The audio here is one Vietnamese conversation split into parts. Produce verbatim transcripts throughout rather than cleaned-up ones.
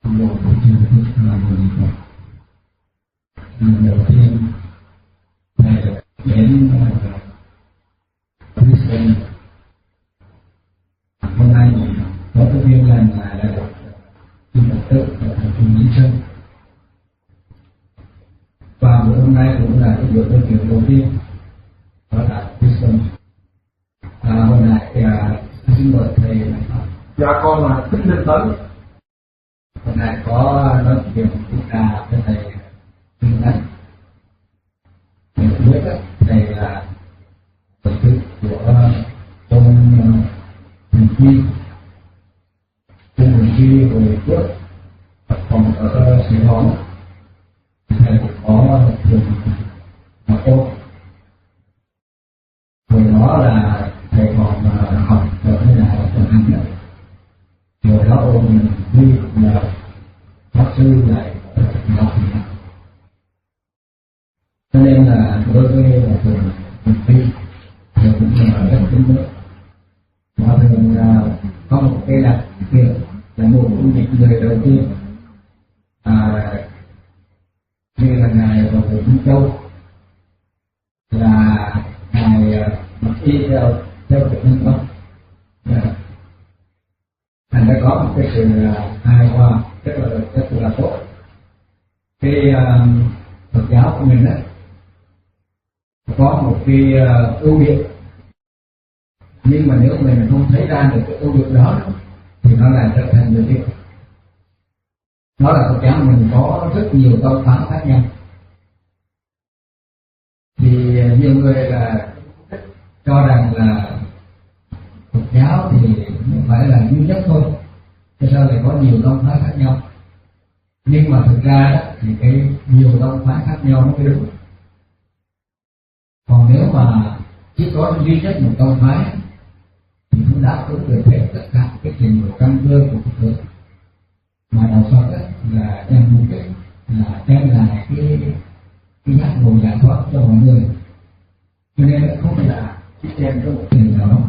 một của chương trình là một niệm Phật. Đầu tiên thầy đến Brisbane. Hôm nay có cái duyên lành là đã được xin Phật tử ở thành phố Mỹ Sơn. Và buổi hôm nay cũng là cái buổi nói chuyện đầu tiên ở tại Brisbane. À, hôm nay à, xin mời thầy. Dạ con là Thích Linh Tấn. Hôm nay có nói chuyện chúng ta với thầy Linh Tấn. Thầy cũng biết thầy là Phật tử của Tôn Huỳnh Chi. Tôn Huỳnh Chi hồi trước còn ở Sài Gòn. Thầy cũng có một trường học cô. Hồi đó là thầy còn học ở nơi nào ở Hà Nội. Rồi đó ông Huy là bác sư lại ở học. Cho nên là đối với là trường Huỳnh Chi thì cũng là rất kính nữa. Mà thường là có một cái đặc biệt là một trong những người đầu tiên à, như là ngài vào người Trung Châu là ngài mặc y theo theo tự nhân công. Thành đã có một cái sự hài hòa rất là rất là tốt. Cái uh, Phật giáo của mình đó có một cái uh, ưu điểm, nhưng mà nếu mình không thấy ra được cái ưu điểm đó thì nó lại trở thành nhược điểm. Nó là Phật giáo mình có rất nhiều tông phái khác nhau. Thì nhiều người là cho rằng là Phật giáo thì không phải là duy nhất thôi, cho sao lại có nhiều tông phái khác nhau. Nhưng mà thực ra đó, thì cái nhiều tông phái khác nhau nó mới đúng. Còn nếu mà chỉ có duy nhất một tông phái thì cũng đáp ứng được hết tất cả cái trình độ căn cơ của Phật tử. Mà đạo Phật đó là nhằm mục đích là đem lại cái cái giác ngộ giải thoát cho mọi người. Cho nên không phải là chỉ đem cho một trình nào đó.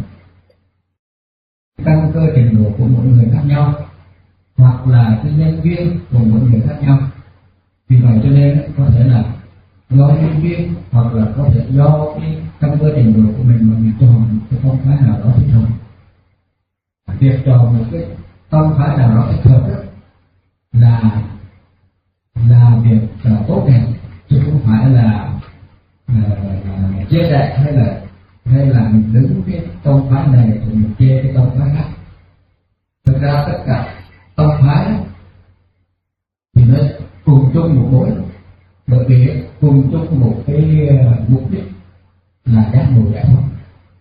Căn cơ trình độ của mỗi người khác nhau, hoặc là cái nhân duyên của mỗi người khác nhau. Vì vậy cho nên có thể là do nhân duyên, hoặc là có thể do cái căn cơ trình độ của mình mà mình chọn một cái tông phái nào đó thích hợp. Việc chọn một cái tông phái nào đó thích hợp đó là là việc uh, tốt đẹp, chứ không phải là uh, chia rẽ hay là hay là mình đứng cái tông phái này thì mình chê cái tông phái khác. Thực ra tất cả tông phái thì nó cùng chung một mối, bởi vì cùng chung một cái uh, mục đích là giác ngộ giải thoát.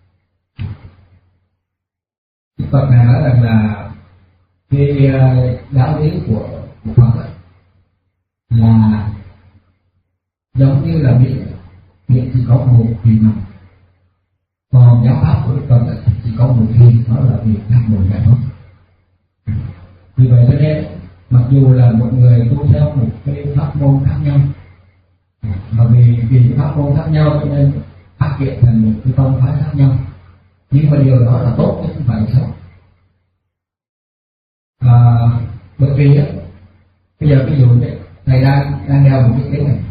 Phật này nói rằng là cái uh, giáo lý của của Phật ấy, là giống như là biển, biển chỉ có một thuyền mà, còn giáo pháp của Đức Phật ấy, chỉ có một thuyền, đó là việc giác ngộ giải thoát. Vì vậy cho nên mặc dù là một người tu theo một cái pháp môn khác nhau, mà vì vì pháp môn khác nhau cho nên phát triển thành một cái tông phái khác nhau, nhưng mà điều đó là tốt chứ không phải là xấu. À, bởi vì ấy, bây giờ ví dụ thầy đang đang đeo một cái kiến này,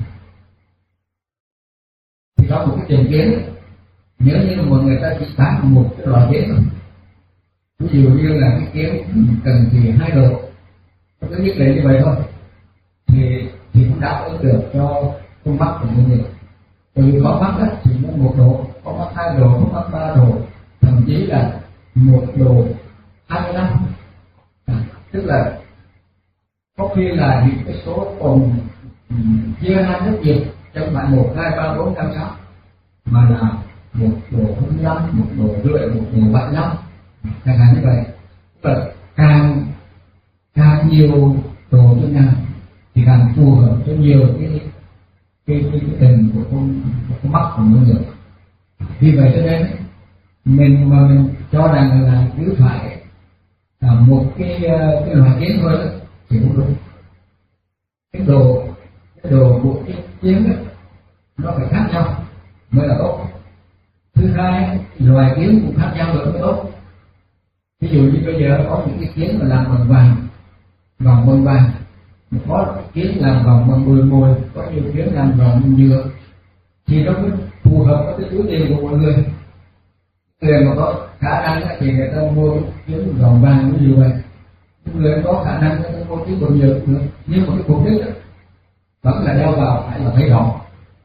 thì có một cái tiền kiến, nếu như mà người ta chỉ bán một cái loại kiến thôi, ví dụ như là cái kiến cần thì hai độ, có cái nhất định như vậy thôi, thì thì cũng đáp ứng được cho con mắt của mọi người. Bởi vì có mắt đó thì nó một độ, có mắt hai độ, có mắt ba độ, thậm chí là một độ hai mươi lăm, à, tức là có khi là những cái số còn chia ra rất nhiều, chứ không phải một hai ba bốn năm sáu, mà là một độ hai mươi lăm, một độ rưỡi, một độ bảy mươi lăm, chẳng hạn như vậy. Tức là càng càng nhiều độ cho nhau thì càng phù hợp cho nhiều cái cái cái, cái tình của con của con mắt của mọi người. Vì vậy cho nên mình mà mình cho rằng là cứ phải à, một cái cái loại kiến thôi đó thì cũng đúng. Cái đồ cái đồ của cái kiến đó nó phải khác nhau mới là tốt. Thứ hai, loài kiến cũng khác nhau nữa mới tốt. Ví dụ như bây giờ có những cái kiến mà làm bằng vàng vòng mân vàng, có kiến làm vòng bằng mười mồi, có nhiều kiến làm vòng bằng nhựa, thì nó mới phù hợp với cái túi tiền của mọi người. Người mà có khả năng thì người ta mua kiến vòng vàng nó nhiều vậy, người có khả năng người ta mua kiến vòng nhựa cũng được, nhưng mà cái mục đích vẫn là đeo vào phải là thấy rõ.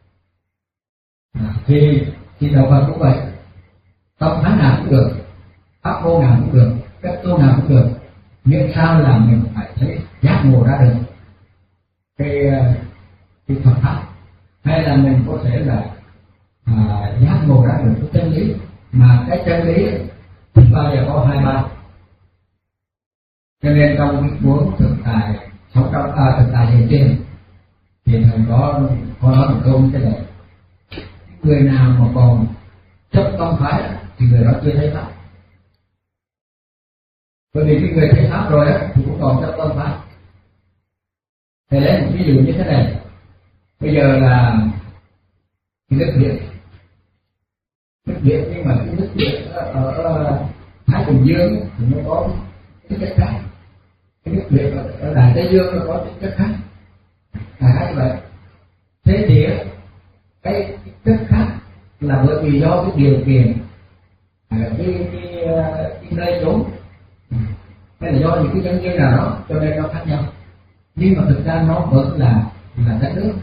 À, thì thì đạo Phật cũng vậy, tâm thái nào cũng được, pháp môn nào cũng được, cách tu nào cũng được, miễn sao là mình phải thấy giác ngộ ra được cái cái Phật pháp, hay là mình có thể là à, giác ngộ ra được cái chân lý, mà cái chân lý thì bao giờ có hai ba. Cho nên trong cái cuốn thực tài sống trong à, thực tài hiện trên thì thầy có có nói một câu như thế này: người nào mà còn chấp tông phái thì người đó chưa thấy pháp. Bởi vì cái người thấy pháp rồi á thì cũng còn chấp tông phái. Thầy lấy một ví dụ như thế này: bây giờ là cái nước biển, nước biển nhưng mà cái nước biển ở, ở Thái Bình Dương thì nó có cái chất khác, cái nước biển ở, ở Đại Tây Dương nó có cái chất khác, là khác như vậy. Thế thì cái chất khác là bởi vì do cái điều kiện, cái, cái, cái, cái nơi chốn, hay là do những cái nhân duyên nào đó cho nên nó khác nhau, nhưng mà thực ra nó vẫn là là đất nước.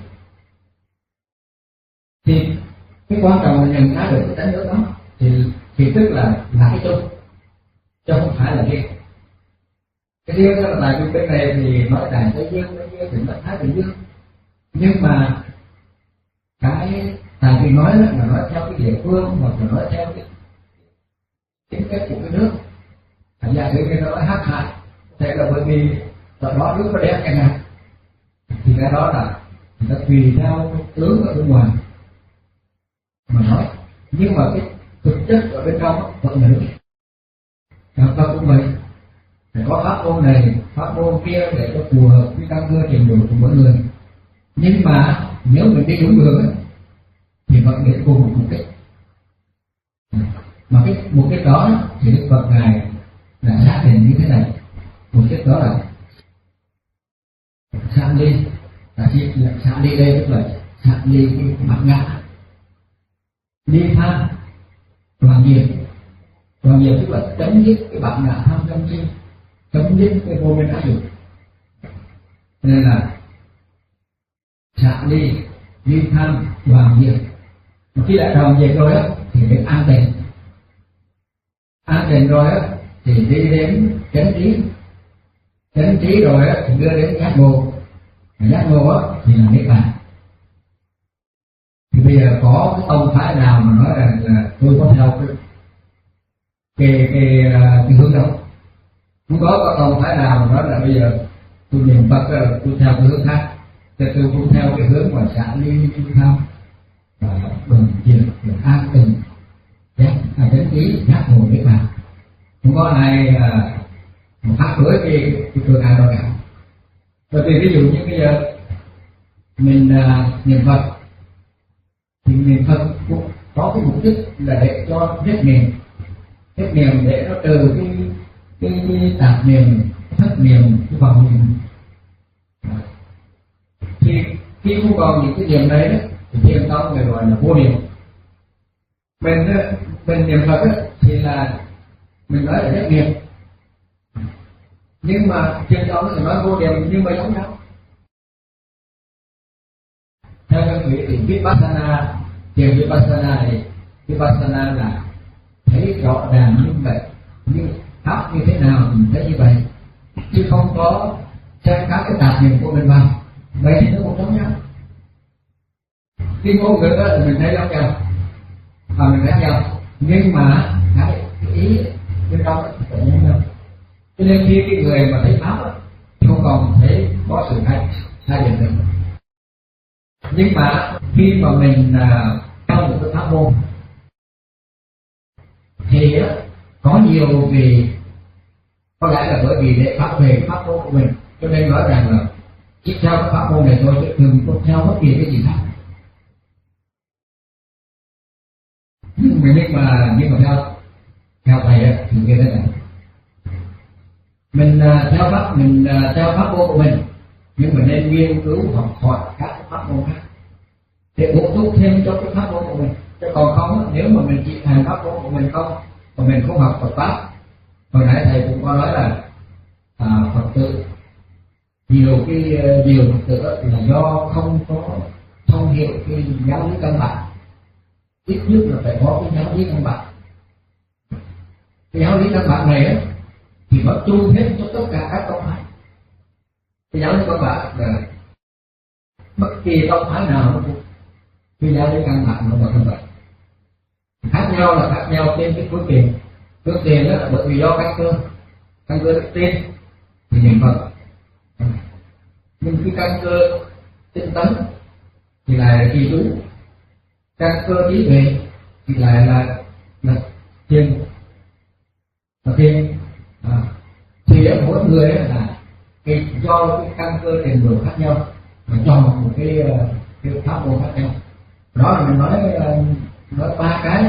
Thì cái quan trọng là nhận ra được cái đất nước đó thì thì tức là là cái chung, chứ không phải là riêng. Cái riêng đó là tại vì bên này thì nói Đại Tây Dương, bên kia thì nói Thái Bình Dương, nhưng mà cái tại vì nói là nói theo cái địa phương hoặc là nói theo cái tính cách của cái nước. Thành ra tự nhiên nó nói hát hại, thế là bởi vì ở đó nước nó đẹp chẳng hạn, thì cái đó là nó tùy theo cái tướng ở bên ngoài mà nói, nhưng mà cái thực chất ở bên trong vẫn là nước. Đạo Phật cũng vậy, phải có pháp môn này, pháp môn kia để cho phù hợp với căn cơ trình độ của mỗi người. Nhưng mà nếu mình đi đúng đường ấy, thì vẫn đến cùng một mục đích. Mà cái mục đích đó thì Đức Phật ngài là xác định như thế này: mục đích đó là xa ly, là gì? Xa ly đây tức là xa ly cái bản ngã, ly tham toàn diệt. Toàn diệt tức là chấm dứt cái bản ngã tham sân si, chấm dứt cái vô minh ái dục. Nên là xả ly, ly tham, đoàn diệt. Mà khi đã đoàn diệt rồi á thì đến an tịnh. An tịnh rồi á thì đi đến chánh trí. Chánh trí rồi á thì đưa đến giác ngộ. Giác ngộ á thì là niết bàn. Thì bây giờ có cái tông phái nào mà nói rằng là tôi có theo cái cái cái, cái hướng đó, không có có tông phái nào mà nói là bây giờ tôi niệm Phật là tôi theo cái hướng khác, thì tôi cũng theo cái hướng mà xả ly ly tham và đoàn diệt, an tịnh, giác chánh trí, giác ngộ niết bàn. Không có ai à, phá hủy cái cái phương án đó cả. Bởi vì ví dụ như bây giờ mình à, niệm Phật thì niệm Phật cũng có cái mục đích là để cho hết niệm, hết niệm để nó trừ cái cái, cái tạp niệm, thất niệm, cái vọng niệm. Thì khi không còn những cái niệm đấy đó, thì thiền tông người gọi là vô niệm. Mình mình niệm Phật đó, thì là mình nói là hết niệm, nhưng mà thiền tông thì nói vô niệm nhưng mà giống nhau. Theo các vị thì Vipassana, thiền Vipassana này, Vipassana là thấy rõ ràng như vậy, như pháp như thế nào mình thấy như vậy, chứ không có xem các cái tạp niệm của mình vào. Vậy thì nó cũng giống nhau. Cái ngôn ngữ đó là mình thấy giống nhau và mình khác nhau, nhưng mà cái ý bên trong là giống nhau. Cho nên khi cái người mà thấy pháp đó, không còn thấy có sự thay thay đổi nữa. Nhưng mà khi mà mình trong uh, một cái pháp môn thì uh, có nhiều vì có lẽ là bởi vì để bảo vệ pháp môn của mình, cho nên nói rằng là chỉ theo cái pháp môn này thôi chứ đừng có theo bất kỳ cái gì khác. Nhưng mà nhưng mà theo theo thầy thì như thế này: Mình uh, theo pháp mình uh, theo pháp môn của mình, nhưng mà nên nghiên cứu học hỏi các pháp môn khác để bổ túc thêm cho cái pháp môn của mình. Chứ còn không, nếu mà mình chỉ hành pháp môn của mình không, mà mình không học Phật pháp, hồi nãy thầy cũng có nói là à, Phật tử nhiều cái nhiều Phật tử là do không có thông hiểu cái giáo lý căn bản, ít nhất là phải có cái giáo lý căn bản. Cái giáo lý căn bản này á thì nó chung hết cho tất cả các tông phái. Cái giáo lý căn bản là bất kỳ tông phái nào nó cũng cái giáo lý căn bản nó là như vậy. Khác nhau là khác nhau trên cái phương tiện. Phương tiện đó là bởi vì do căn cơ, căn cơ đức tin thì niệm Phật. Nhưng cái căn cơ tinh tấn thì lại là trì chú, căn cơ trí tuệ thì lại là là thiền, là thiền. À, thì ở mỗi người là cái do cái căn cơ trình độ khác nhau mà chọn một cái cái pháp môn khác nhau. Đó là mình nói nói ba cái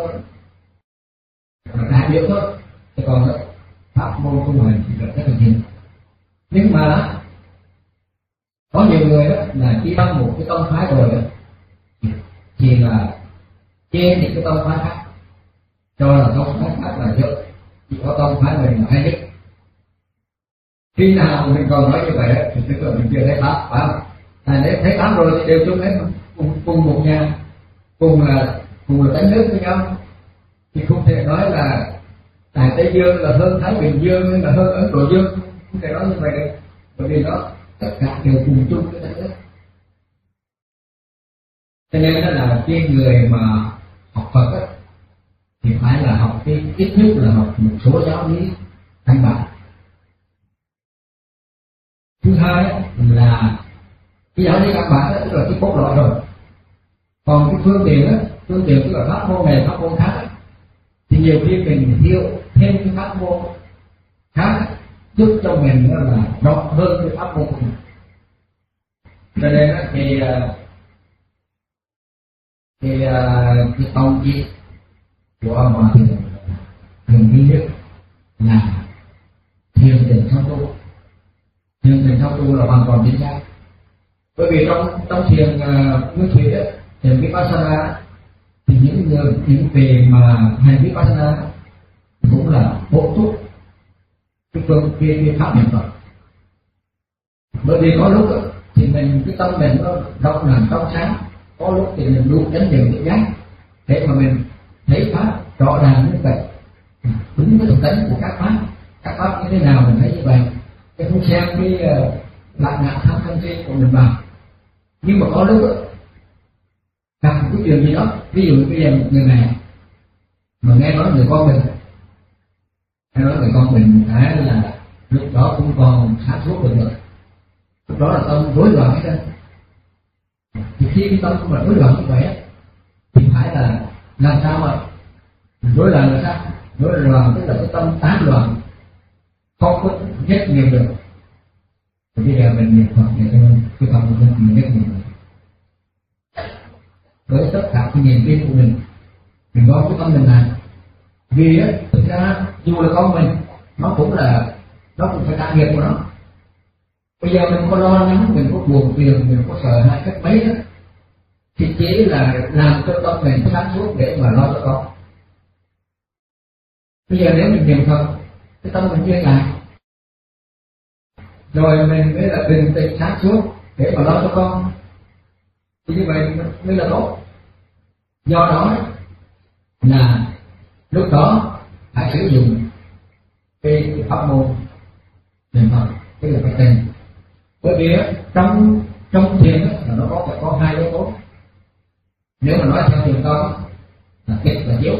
là đại biểu thôi, chứ còn pháp môn tu hành thì rất là nhiều. Nhưng mà có nhiều người đó là chỉ bằng một cái tông phái rồi đó, thì là chê những cái tông phái khác, cho là tông phái khác là dữ, chỉ có tông phái mình là hay nhất. Khi nào mình còn nói như vậy thì tức là mình chưa thấy pháp, phải không? À, nếu thấy pháp rồi thì đều chung hết, cùng, cùng một nhà, cùng là cùng là đánh nước với nhau, thì không thể nói là Đại Tây Dương là hơn Thái Bình Dương hay là hơn Ấn Độ Dương, không thể nói như vậy được, bởi vì nó tất cả đều cùng chung cái đánh nước. Cho nên đó là cái người mà học Phật á, thì phải là học cái ít nhất là học một số giáo lý căn bản. Thứ hai là cái giáo lý căn bản đó, tức là cái cốt lõi rồi. Còn cái phương tiện á, phương tiện tức là pháp môn này pháp môn khác, thì nhiều khi mình hiểu thêm cái pháp môn khác giúp cho mình là rõ hơn cái pháp môn của mình. Cho nên á, thì thì cái tông chỉ của ông Hòa Thượng thường duy nhất là thiền định song tu. Thiền định song tu là hoàn toàn chính xác, bởi vì trong trong thiền uh, nguyên thủy ấy, thiền vipassana thì những người những về mà hành vipassana cũng là bổ túc cái phương cái, cái pháp niệm Phật. Bởi vì có lúc ấy, thì mình cái tâm mình nó rộng làm trong sáng, có lúc thì mình đủ chánh niệm tự giác để mà mình thấy pháp rõ ràng như vậy, đúng cái thực tế của các pháp, các pháp như thế nào mình thấy như vậy, cái không xem cái uh, lạc ngã tham sân si của mình vào. Nhưng mà có lúc đó, gặp một cái chuyện gì đó, ví dụ bây giờ một người này mà nghe nói người con mình, nghe nói người con mình phải là lúc đó cũng còn sáng suốt được nữa, lúc đó là tâm rối loạn hết trơn. Thì khi cái tâm của mình rối loạn như vậy thì phải là làm sao mà rối loạn là sao? Rối loạn tức là cái tâm tán loạn, không có nhất niệm được. Thì bây giờ mình niệm Phật để cho cái tâm của mình nhất niệm được. Với tất cả cái niềm tin của mình, mình có cái tâm mình này. Vì á, thực ra dù là con mình, nó cũng là nó cũng phải trả nghiệp của nó. Bây giờ mình có lo lắng, mình có buồn phiền, mình có sợ hãi cách mấy đó, thì chỉ là làm cho tâm mình sáng suốt để mà lo cho con. Bây giờ nếu mình niệm Phật, cái tâm mình yên lại, rồi mình mới là bình tĩnh sáng suốt để mà lo cho con, thì như vậy mới là tốt. Do đó là lúc đó phải sử dụng cái pháp môn niệm Phật, tức là phải tình. Bởi vì trong trong thiền là nó có phải có hai yếu tố. Nếu mà nói theo thiền tông là tịch và chiếu.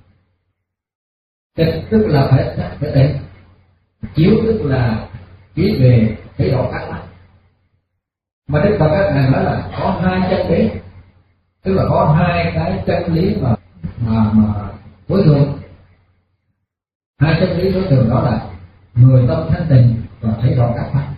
Tịch tức là phải phải tịnh, chiếu tức là trí về thấy rõ các pháp. Mà Đức Phật các ngài nói là có hai chân lý, tức là có hai cái chân lý mà mà mà đối thường. Hai chân lý đối thường đó là người tâm thanh tịnh và thấy rõ các pháp.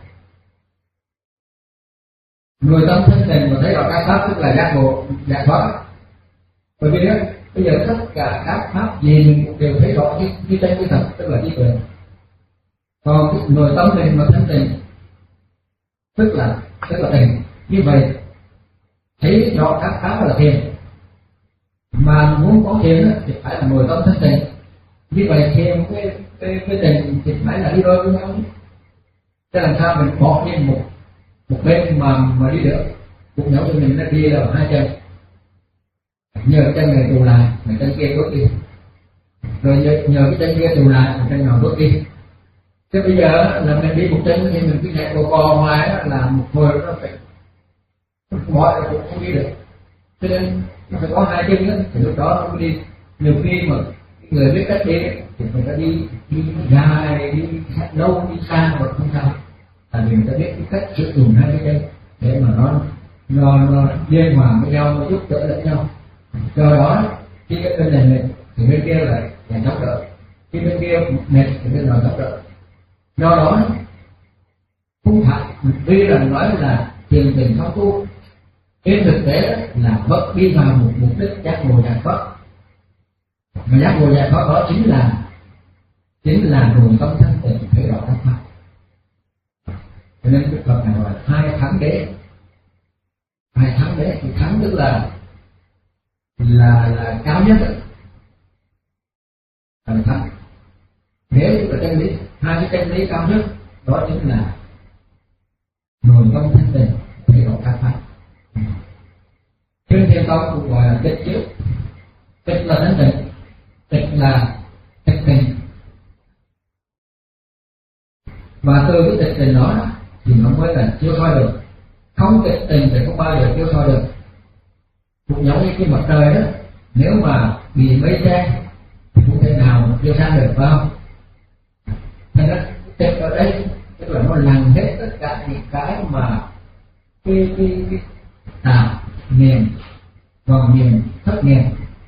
Người tâm thanh tịnh và thấy rõ các pháp tức là giác ngộ, giác thoát. Bởi vì đó, bây giờ tất cả các pháp gì mình cũng đều thấy rõ như như chân như thật, tức là trí tuệ. Còn cái nội tâm mình mà thanh tịnh tức là tức là tình, như vậy thấy rõ khám phá là thiền. Mà muốn có thiền thì phải là nội tâm thanh tịnh. Như vậy thiền cái cái cái tình thì phải là đi đôi với nhau. Thế làm sao mình bỏ đi một một bên mà mà đi được? Cuộc nhậu của mình nó đi là hai chân, nhờ chân này tù lại, mà chân kia bước đi, rồi nhờ, nhờ cái chân kia tù lại, mà chân nào bước đi. Thế bây giờ là mình đi một chân thì mình cứ nhẹ bò bò ngoài là một hồi nó phải mọi là cũng không đi được. Cho nên nó phải có hai chân đó, thì lúc đó nó mới đi. Nhiều khi mà người biết cách đi thì người ta đi đi dài, đi lâu, đi xa mà không sao. Tại vì người ta biết cái cách sử dụng hai cái chân để mà nó nó nó liên hòa với nhau, nó giúp đỡ lẫn nhau. Do đó khi cái bên này mệt thì bên kia lại là chống đỡ, khi bên kia mệt thì bên nào chống đỡ. Do đó không phải tuy là nói là thiền định không tu, trên thực tế là vẫn đi vào một mục đích giác ngộ giải thoát. Mà giác ngộ giải thoát đó chính là chính là nội tâm thanh tịnh thấy rõ đắc pháp. Cho nên cái Phật này gọi là hai thắng đế. Hai thắng đế thì thắng tức là là là cao nhất đấy, là thắng. Đế tức là chân lý. Hai cái chân lý cao nhất đó chính là nội tâm thanh tịnh thấy rõ đắc pháp. Trên Thiên Tông cũng gọi là tịch chiếu. Tịch là thanh tịnh, tịch là tịch tình. Và từ cái tịch tình đó thì nó mới là chiếu soi được. Không tịch tình thì không bao giờ chiếu soi được. Cũng giống như cái mặt trời đó, nếu mà bị mây che thì không thể nào chiếu sáng được, phải không? Nên đó, tịch ở đây tức là nó lằng hết tất cả những cái mà cái cái cái tà niệm, còn niệm thất niệm.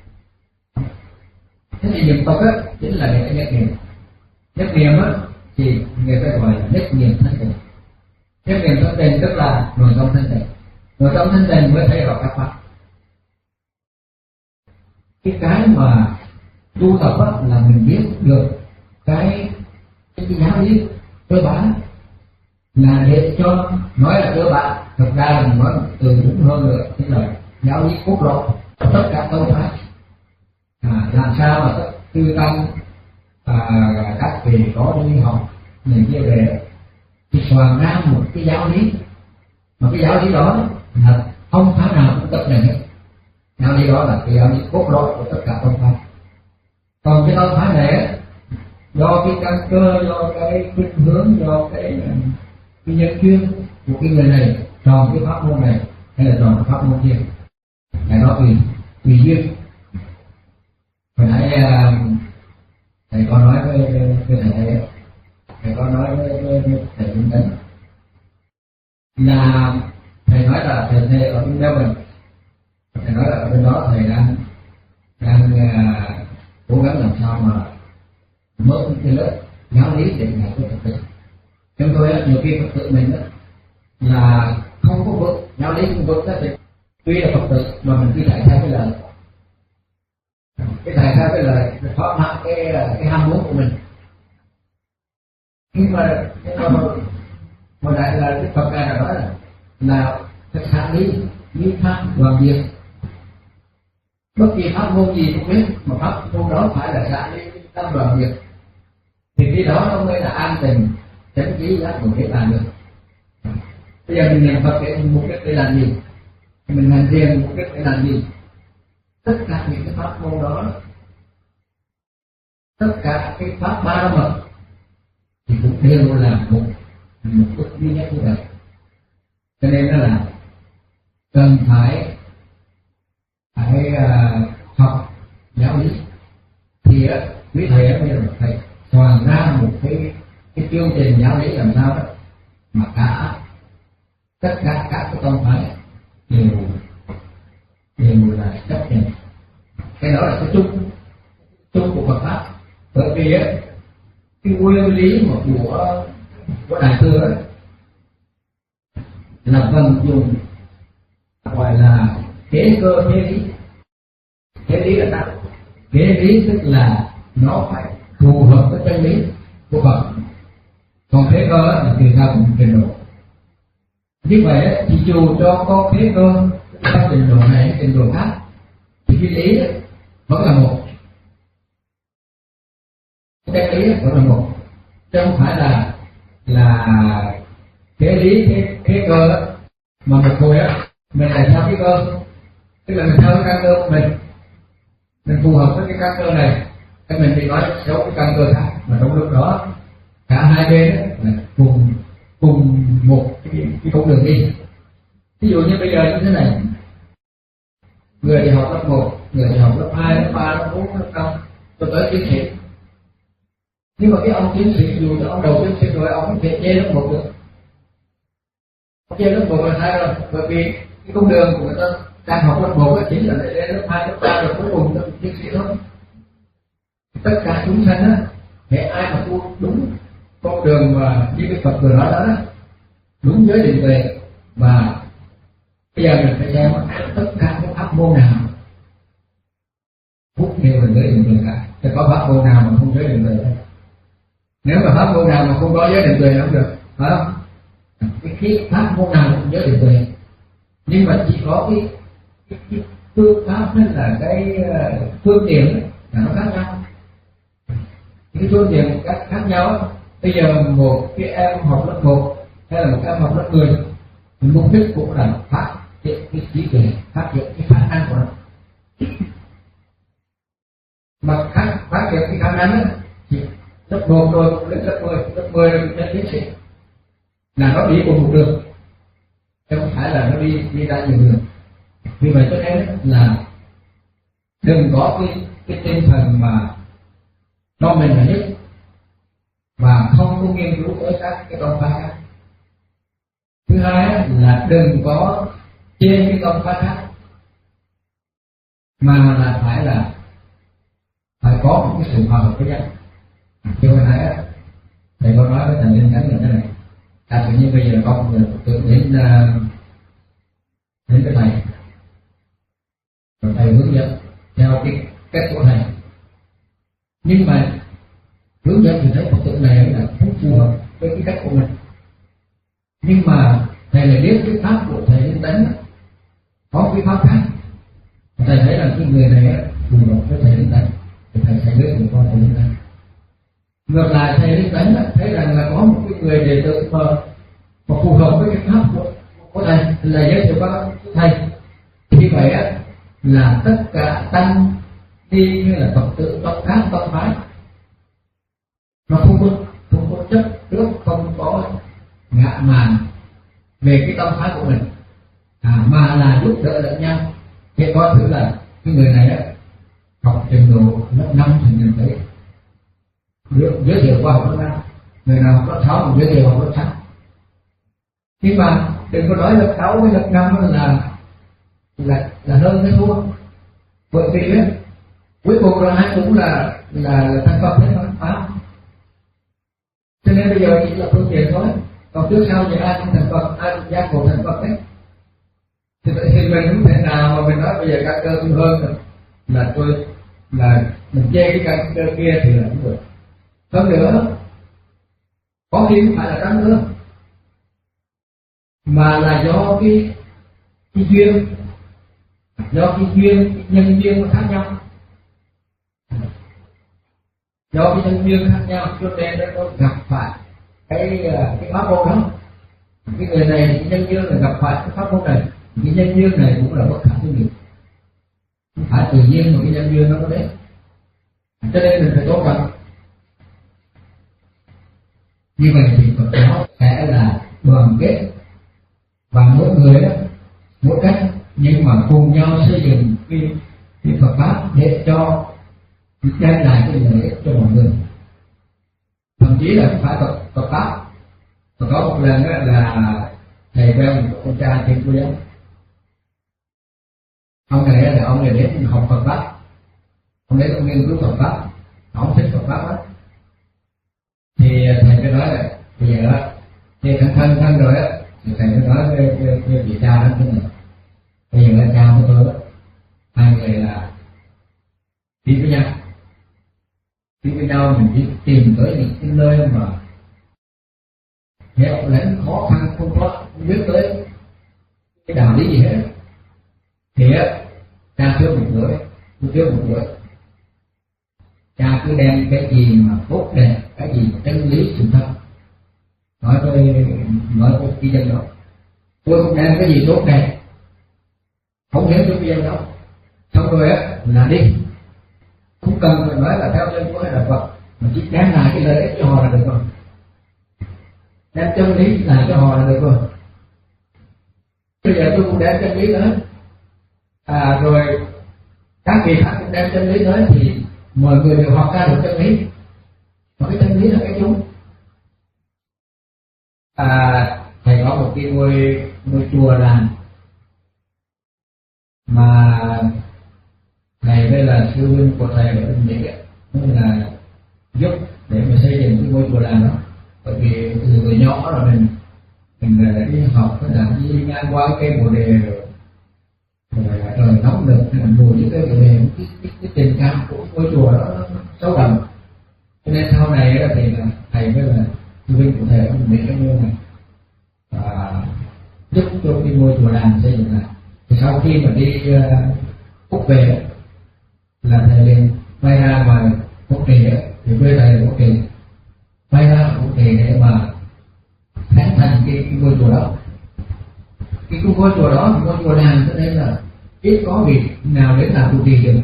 Thế thì niệm Phật á chính là để nhất niệm. Nhất niệm á thì người ta gọi là nhất niệm thanh tịnh. Nhất niệm thanh tịnh tức là nội tâm thanh tịnh. Nội tâm thanh tịnh mới thấy rõ các pháp. Cái cái mà tu tập á là mình biết được cái cái giáo lý cơ bản, là để cho nói là cơ bản, thực ra là mình nói từ đúng hơn nữa, tức là giáo lý cốt lõi tất cả tông phái. À, làm sao mà tất tư tăng à, các vị có đi học mình chia về thì soạn ra một cái giáo lý, mà cái giáo lý đó là không phái nào cũng tập này hết. Giáo lý đó là cái giáo lý cốt lõi của tất cả tông phái. Còn cái tông phái này do cái căn cơ, do cái khuynh hướng, do cái cái nhân duyên của cái người này tròn cái pháp môn này hay là tròn cái pháp môn kia, cái đó tùy tùy duyên. Hồi nãy thầy có nói với với thầy thầy có nói với thầy Vĩnh Tấn là thầy nói là thầy thầy ở bên Melbourne, thầy nói là ở bên đó thầy đang đang uh, cố gắng làm sao mà mở cái lớp giáo lý để ngày của Phật tử. Chúng tôi á, nhiều khi Phật tử mình đó là không có vững giáo lý, không vững đó thì tuy là Phật tử mà mình cứ chạy theo cái lời cái thầy theo cái lời thoát mãn cái cái ham muốn của mình. Nhưng mà nhưng mà hồi đại là cái Phật này là nói là là thực xả lý như tham đoàn diệt, bất kỳ pháp môn gì cũng biết mà pháp môn đó phải là xả lý tham đoàn diệt thì khi đó nó mới là an tình chánh trí giác ngộ để làm được. Bây giờ mình niệm Phật để mục đích để làm gì? Mình hành thiền mục đích để làm gì? Tất cả những cái pháp môn đó, tất cả cái pháp ba la mật thì cũng đều là một một bước duy nhất của đời. Cho nên nó là cần phải phải uh, học giáo lý thì uh, quý thầy ở bây giờ thầy soạn ra một cái cái chương trình giáo lý làm sao đó mà cả tất cả các cái tông phái đều đều là chấp nhận. Cái đó là cái chung chung của Phật pháp. Bởi vì á cái nguyên lý mà của của đại thừa đó là vận dụng gọi là kế cơ thế lý. Thế lý là sao? Kế lý tức là nó phải phù hợp với chân lý của Phật. Còn thế cơ là tùy theo cùng trình độ. Như vậy thì dù cho có thế cơ theo trình độ này trình độ khác thì cái lý vẫn là một, cái lý vẫn là một, chứ không phải là là cái lý thế, thế cơ mà một hồi á mình lại theo cái cơ, tức là mình theo cái căn cơ của mình, mình phù hợp với cái căn cơ này, cái mình thì nói xấu cái căn cơ khác, mà trong lúc đó cả hai bên là cùng cùng một cái, cái con đường đi. Ví dụ như bây giờ như thế này, người thì học lớp một, người thì học lớp hai, lớp ba, lớp bốn, lớp năm, rồi tới tiến sĩ. Nhưng mà cái ông tiến sĩ dù cho ông đầu tiến sĩ rồi ông không thể chê lớp một được. Ông chê lớp một là sai rồi, bởi vì cái con đường của người ta đang học lớp một chính là để lên lớp hai, lớp ba rồi cuối cùng là tiến sĩ thôi. Tất cả chúng sanh á, để ai mà tu đúng con đường mà như cái Phật vừa nói đó, đúng giới định tuệ, và bây giờ mình phải xem tất cả các pháp môn nào hút đều là giới định tuệ cả, thì có pháp môn nào mà không giới định tuệ. Nếu mà pháp môn nào mà không có giới định tuệ không được, phải không? Cái, cái pháp môn nào cũng giới định tuệ, nhưng mà chỉ có cái, cái, cái phương pháp hay là cái uh, phương tiện là nó khác nhau. Cái phương tiện khác, khác nhau. Bây giờ một cái em học lớp một hay là một em học lớp mười, mục đích cũng là phát triển cái trí tuệ, phát triển cái khả năng của nó. Mà phát, phát triển cái khả năng đó, thì lớp một rồi cũng lên lớp mười, lớp mười rồi cũng lên tiến sĩ, là nó đi cùng một đường, chứ không phải là nó đi đi ra nhiều đường. Vì vậy cho nên là đừng có cái cái tinh thần mà cho mình là nhất và không có nghiên cứu tới các cái tông phái khác. Thứ hai là đừng có trên cái tông phái khác, mà là phải là phải có một cái sự hòa hợp với nhau. Chứ hồi nãy á, thầy có nói với thầy Linh Khánh là thế này, à, tự nhiên bây giờ con người tự đến đến cái thầy, rồi thầy hướng dẫn theo cái cách của thầy, nhưng mà hướng dẫn thì thấy Phật tử này là không phù hợp với cái cách của mình, nhưng mà thầy lại biết cái pháp của thầy Linh Tánh có cái pháp khác, thầy thấy là cái người này phù hợp với thầy Linh Tánh thì thầy sẽ biết được con thầy Linh Tánh. Ngược lại thầy Linh Tánh thấy rằng là có một cái người đệ tử mà, mà phù hợp với cái pháp của, của thầy là giới thiệu với thầy, như vậy á là tất cả tăng đi như là Phật tử tông khác tông phái nó không có không có chấp trước, không có ngã mạn về cái tâm thái của mình, à, mà là giúp đỡ lẫn nhau. Thế có thử là cái người này á học trình độ lớp năm thì nhìn thấy được giới thiệu qua học lớp năm, người nào học lớp sáu thì giới thiệu học lớp sáu. Nhưng mà đừng có nói lớp sáu với lớp năm là là là hơn cái thua, bởi vì á cuối cùng là hai cũng là là thành Phật hết rồi, phải không? Cho nên bây giờ chỉ là phương tiện thôi, còn trước sau thì ai cũng thành Phật, ai cũng giác ngộ thành Phật đấy. Thì, thì mình không thể nào mà mình nói bây giờ các cơ tôi hơn rồi, là tôi là mình chê cái căn cơ kia thì là không được. Hơn nữa, có khi không phải là căn cơ, mà là do cái cái duyên, do cái duyên, cái nhân duyên nó khác nhau. Do cái nhân duyên khác nhau cho nên nó gặp phải cái cái pháp môn đó. Cái người này cái nhân duyên là gặp phải cái pháp môn này, cái nhân duyên này cũng là bất khả tư nghị, không phải tự nhiên mà cái nhân duyên nó có đến, cho nên mình phải tôn trọng. Như vậy thì Phật giáo sẽ là đoàn kết và mỗi người đó mỗi cách, nhưng mà cùng nhau xây dựng cái, cái Phật pháp để cho đem lại cái lợi ích cho mọi người. Thậm chí là không phải Phật Phật pháp. Và có một lần đó là thầy quen một con trai trên cô giáo, ông này là ông này đến học Phật pháp, ông ấy cũng nghiên cứu Phật pháp, ông thích Phật pháp đó. Thì thầy mới nói là bây giờ thì thân thân thân rồi á, thì thầy mới nói với, với, với vị cha đó thế này, bây giờ là cha của tôi đó, hai người là đi với nhau, đi với nhau mình đi tìm tới những cái nơi mà nghèo lắm khó khăn không có không biết tới cái đạo lý gì hết, thì cha thiếu một nửa, tôi thiếu một nửa. Cha cứ đem cái gì mà tốt đẹp, cái gì chân lý sự thật nói với nói với cái dân đó. Tôi không đem cái gì tốt đẹp, không hiểu cho cái dân đó. Xong rồi á là đi, không cần phải nói là theo chân của hay là Phật, mà chỉ đem lại cái lợi ích cho họ là được rồi, đem chân lý lại cho họ là được rồi. Bây giờ tôi cũng đem chân lý tới, à rồi các vị khác cũng đem chân lý tới, thì mọi người đều học ra được chân lý, mà cái chân lý là cái chung. À, thầy có một cái ngôi ngôi chùa làng mà thầy đây là sư huynh của thầy ở bên Mỹ, nên là giúp để mà xây dựng cái ngôi chùa làng đó. Bởi vì từ từ nhỏ rồi mình mình đi học cái là đi ngang qua cái cây bồ đề rồi rồi trời nóng lực hay là mùi những cái bồ đề, cái, cái, cái tình cảm của ngôi chùa đó nó sâu đậm. Cho nên sau này đó thì là thầy với là sư huynh của thầy ở bên Mỹ cái ngôi này và giúp cho cái ngôi chùa làng xây dựng lại. Thì sau khi mà đi uh, Úc về là thầy liền bay ra ngoài Úc Trì, thì quê thầy Úc Trì, bay ra Úc Trì để mà khánh thành cái, cái ngôi chùa đó. Cái ngôi chùa đó thì ngôi chùa làng, cho nên là ít có việc nào đến làm trụ trì được.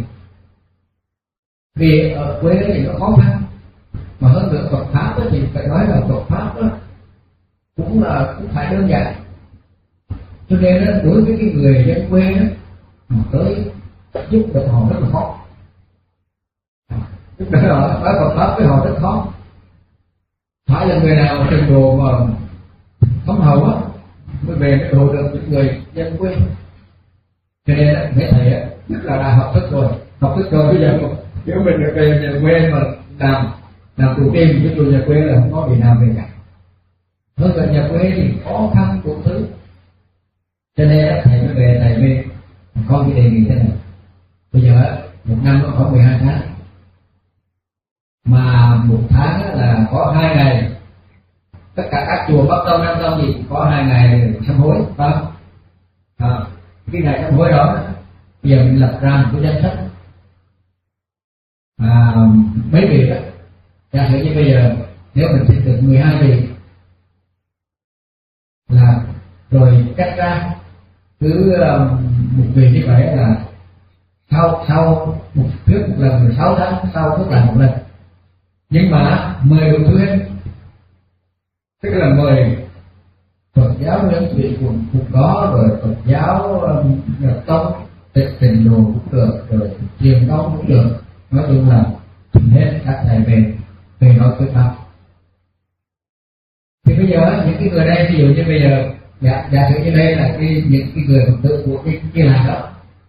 Vì ở quê thì nó khó khăn, mà hơn nữa Phật pháp đó thì phải nói là Phật pháp đó cũng là cũng phải đơn giản. Cho nên đó, đối với cái người dân quê đó mà tới giúp được họ rất là khó. Lúc đó là nói Phật pháp với họ rất khó. Phải là người nào trình độ mà thấm hậu á mới về mới độ được những người dân quê. Cho nên đó, mấy thầy á rất là đã học thức rồi, học thức rồi bây giờ nếu mình được về nhà quê mà làm làm trụ trì với chùa nhà quê là không có vị nào về cả. Hơn ở nhà quê thì khó khăn đủ thứ. Cho nên thầy mới về, thầy mới có cái đề nghị thế này. Bây giờ một năm nó có mười hai tháng, mà một tháng là có hai ngày, tất cả các chùa Bắc Tông Nam Tông gì có hai ngày sám hối, phải không? À, cái ngày sám hối đó bây giờ mình lập ra một cái danh sách, à, mấy vị đó, giả sử như bây giờ nếu mình xin được mười hai vị là rồi cắt ra cứ um, một vị như vậy là sau sau một thuyết một lần mười sáu tháng sau thuyết lại một lần, nhưng mà mời đủ thứ hết, tức là mời Phật giáo nhân vị cũng cũng có, rồi Phật giáo um, tông tịch tình đồ cũng được, rồi truyền tông cũng được, nói chung là hết các thầy về về nói với pháp. Thì bây giờ những cái người đây, ví dụ như bây giờ giả, giả sử như đây là cái những cái người Phật tử của cái cái làng đó,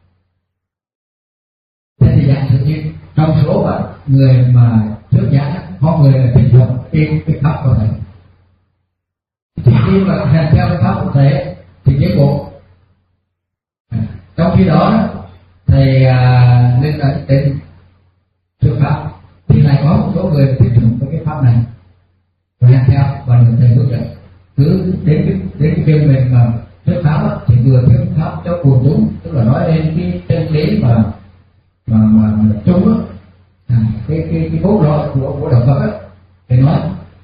thế thì giả sử như trong số mà người mà thuyết giảng có người là thích hợp tin cái pháp của thầy, thì khi mà hành theo cái pháp của thầy thì cái bộ trong khi đó thầy à, lên là tên thuyết pháp thì lại có một số người thích hợp với cái pháp này và hành theo và được thầy hướng dẫn. Cứ đến cái đến cái chương mình mà thuyết pháp thì vừa thuyết pháp cho quần chúng, tức là nói lên cái chân lý mà mà mà, mà chung á, à, cái cái cái cốt lõi của của đạo Phật á thì nói.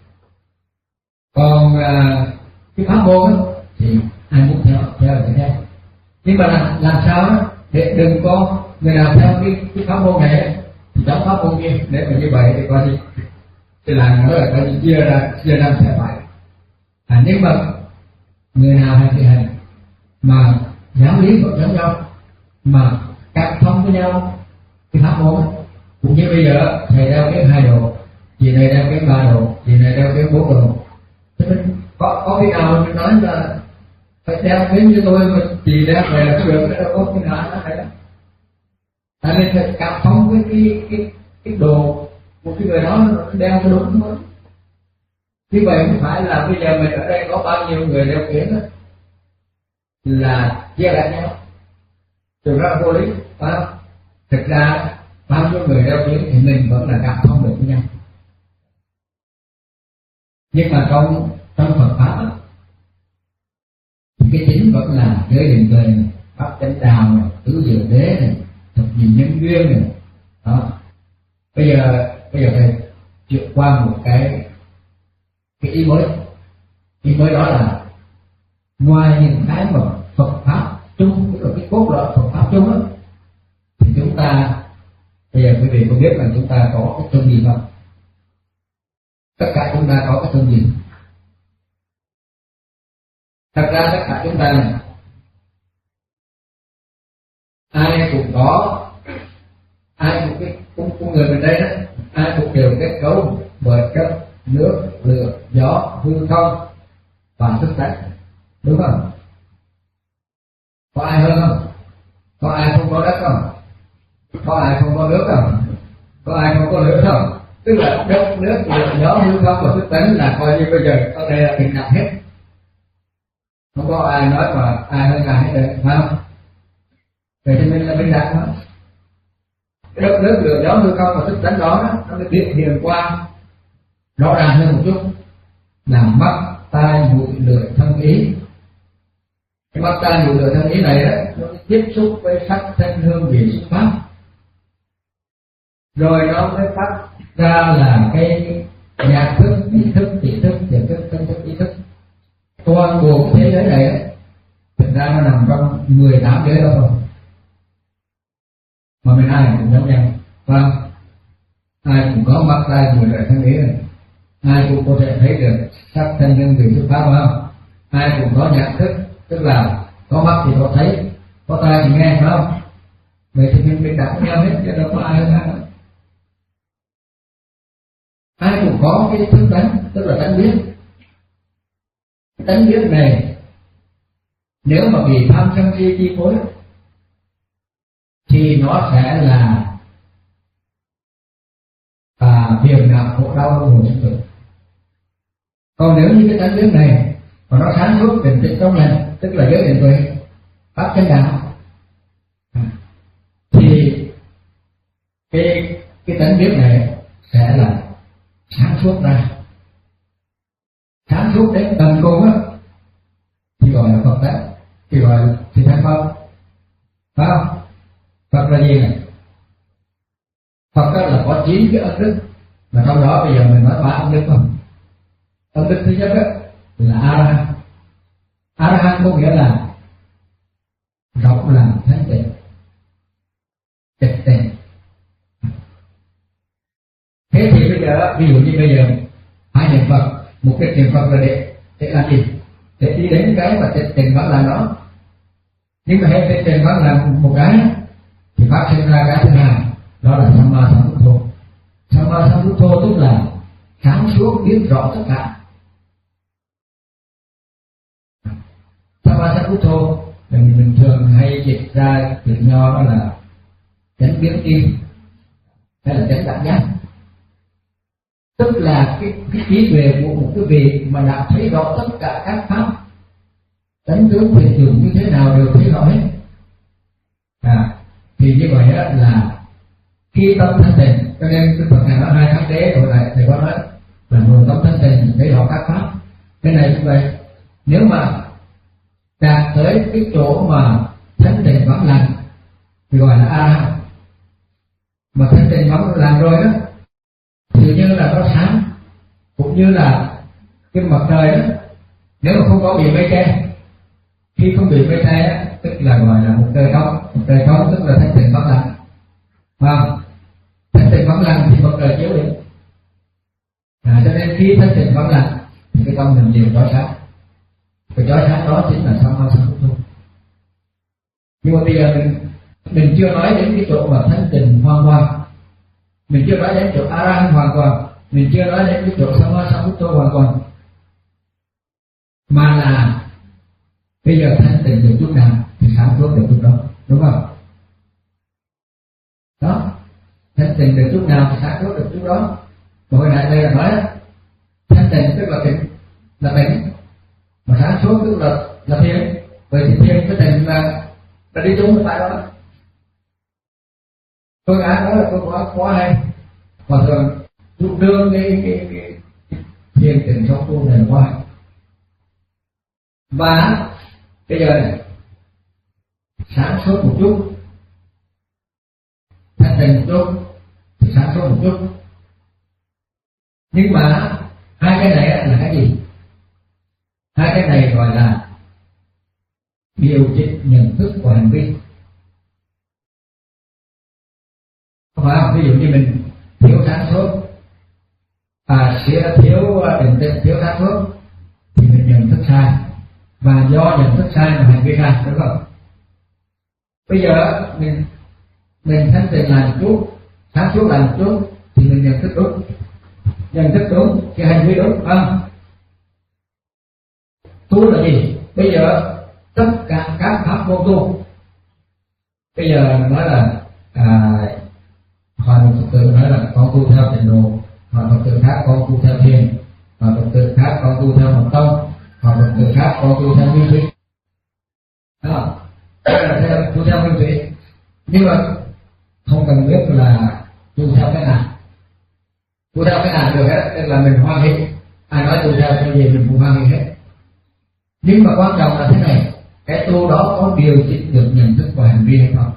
Còn à, cái pháp môn á thì ai muốn theo theo thì theo, nhưng mà làm làm sao á để đừng có người nào theo cái cái pháp môn này á thì chống pháp môn kia, để mà như vậy thì coi như thì là nói là coi như chia ra chia ra sẽ phải. À, nhưng mà người nào hành thì hành mà giáo lý Phật giáo nhau mà cảm thông với nhau cái pháp môn, cũng như bây giờ thầy đeo cái hai độ, chị này đeo cái ba độ, chị này đeo cái bốn độ, cho nên có có cái nào mình nói là phải đeo cái như tôi mà chị đeo về là được, đâu có cái nào nó phải đó. À, nên phải cảm thông với cái cái cái đồ một cái người đó nó đeo cái đúng thôi. Như vậy không phải là bây giờ mình ở đây có bao nhiêu người đeo kiếng đó là chia lại nhau, từ đó là vô lý, phải không? Thực ra bao nhiêu người đeo kiếng thì mình vẫn là cảm thông được với nhau. Nhưng mà trong trong Phật pháp á, cái chính vẫn là giới định tuệ, pháp chánh đạo này, tứ diệu đế này, thập nhị nhân duyên này. Đó. Bây giờ bây giờ thầy chuyển qua một cái cái ý mới. Ý mới đó là ngoài những cái mà Phật pháp chung, tức là cái cốt lõi Phật pháp chung á, thì chúng ta bây giờ quý vị có biết là chúng ta có cái chân gì không? Tất cả chúng ta có cái chân gì? Thật ra tất cả chúng ta này, ai cũng có, ai cũng cái cũng, cũng người bên đây đó, ai cũng đều kết cấu bởi chất, nước, lửa, gió, hư không và thức tánh, đúng không? Có ai hơn không? Có ai không có đất không? Có ai không có nước không? Có ai không có lửa không? Tức là đất, nước, lửa, gió, hư không và thức tánh là coi như bây giờ ở đây là bình đẳng hết. Không có ai nói mà ai hơn ai hết được, phải không? Vậy thì mình là bình đẳng đó. Cái đất, nước, lửa, gió, hư không và thức tánh đó, đó nó mới biểu hiện qua rõ ràng hơn một chút là mắt, tai, mũi, lưỡi, thân, ý. Cái mắt, tai, mũi, lưỡi, thân, ý này đó nó tiếp xúc với sắc, thanh, hương, vị, xúc, pháp, rồi nó mới phát ra là cái nhạc thức, ý thức, thị thức, thiệt thức, thân thức, ý thức. Toàn bộ thế giới này ấy, thực ra nó nằm trong mười tám giới đó thôi, mà mình ai cũng giống nhau, phải không? Ai cũng có mắt, tai, mũi, lưỡi, thân, ý này, ai cũng có thể thấy được sắc, thanh, hương, vị, xúc, pháp, phải không? Ai cũng có nhận thức, tức là có mắt thì có thấy, có tai thì nghe, phải không? Vậy thì mình bình đẳng với nhau hết, chứ đâu có ai hơn ai. Ai cũng có cái thức tánh, tức là tánh biết. Cái tánh biết này nếu mà bị tham sân si chi phối thì nó sẽ là à, phiền não khổ đau luân hồi sinh tử. Còn nếu như cái tánh biết này mà nó sáng suốt, định tĩnh, trong lành, tức là giới định tuệ, pháp chánh đạo, thì cái cái tánh biết này sẽ là sáng suốt ra, sáng suốt đến tận cùng á, thì gọi là Phật tánh, thì gọi là thì thành Phật, phải không? Phật là gì này? Phật đó là có chín cái ân đức, mà trong đó bây giờ mình nói ba ân đức không? Ân đức thứ nhất đó là A La Hán. A La Hán có nghĩa là rộng lòng thanh tịnh, tịch tịnh. Thế thì bây giờ ví dụ như bây giờ hai niệm Phật, mục đích niệm Phật là để để làm gì? Để đi đến cái mà tịch tịnh vẫn là nó. Nhưng mà hết tịch tịnh vẫn là một cái thì phát sinh ra cái thứ hai, đó là Samma Sambuddho. Samma Sambuddho tức là sáng suốt biết rõ tất cả. Samma Sambuddho mình bình thường hay dịch ra từ nho đó là chánh biến tri hay là chánh đẳng giác, tức là cái cái trí tuệ của một cái vị mà đã thấy rõ tất cả các pháp tánh tướng hiện tượng như thế nào đều thấy rõ hết. À, thì như vậy đó là khi tâm thanh tịnh, cho nên cái Phật này nói hai thắng đế rồi lại thầy có nói là nguồn tâm thanh tịnh thấy rõ các pháp. Cái này như vậy, nếu mà đạt tới cái chỗ mà thanh tịnh vắng lặng thì gọi là A La Hán. Mà thanh tịnh vắng lặng rồi đó tự nhiên là nó sáng, cũng như là cái mặt trời đó, nếu mà không có bị mây che, khi không bị mây che đó, tức là gọi là một trời trống. Một trời trống tức là thanh tịnh vắng lặng, không? Thanh tịnh vắng lặng thì mặt trời chiếu đi. À, cho nên khi thanh tịnh vắng lặng thì cái tâm mình đều trói sáng. Cái trói sáng đó chính là Samma Sambuddho. Nhưng mà bây giờ mình mình chưa nói đến cái chỗ mà thanh tịnh hoàn toàn, mình chưa nói đến chỗ A La Hán hoàn toàn, mình chưa nói đến cái chỗ Samma Sambuddho hoàn toàn, mà là bây giờ thanh tịnh được chút nào thì sáng suốt được chút đó, đúng không? Đó, thanh tịnh được chút nào thì sáng suốt được chút đó. Mà hồi nãy đây là nói đó, thanh tịnh tức là tịnh, là tịnh, mà sáng suốt tức là là thiền. Vậy thì thiền với tịnh là là đi chung với tại đó. Tôi đã nói là tôi có quá hay, mà thường lúc đương cái cái cái thiền tịnh trong tu này quá hay. Và bây giờ này, sáng suốt một chút, thanh tịnh một chút thì sáng suốt một chút. Nhưng mà hai cái này là cái gì? Hai cái này gọi là điều chỉnh nhận thức của hành vi. Không phải không? Ví dụ như mình thiếu sáng suốt, à, thiếu định tĩnh, thiếu sáng suốt thì mình nhận thức sai, và do nhận thức sai mà hành vi sai, đúng không? Bây giờ mình mình thanh tịnh làm một chút, sáng suốt làm một chút thì mình nhận thức đúng, nhận thức đúng thì hành vi đúng, không? Tu là gì? Bây giờ tất cả các pháp môn tu, bây giờ nói là à, hòa một Phật tử nói là con tu theo tịnh độ, hòa Phật tử khác con tu theo thiền, hòa Phật tử khác con tu theo mật tông, hòa Phật tử khác con tu theo nguyên thủy, đúng không? Theo tu theo nguyên thủy, nhưng mà không cần biết là tu theo cái nào, tu theo cái nào được hết, tức là mình hoan hỷ, ai nói tu theo cái gì mình cũng hoan hỷ hết. Nhưng mà quan trọng là thế này, cái tu đó có điều chỉnh được nhận thức và hành vi hay không?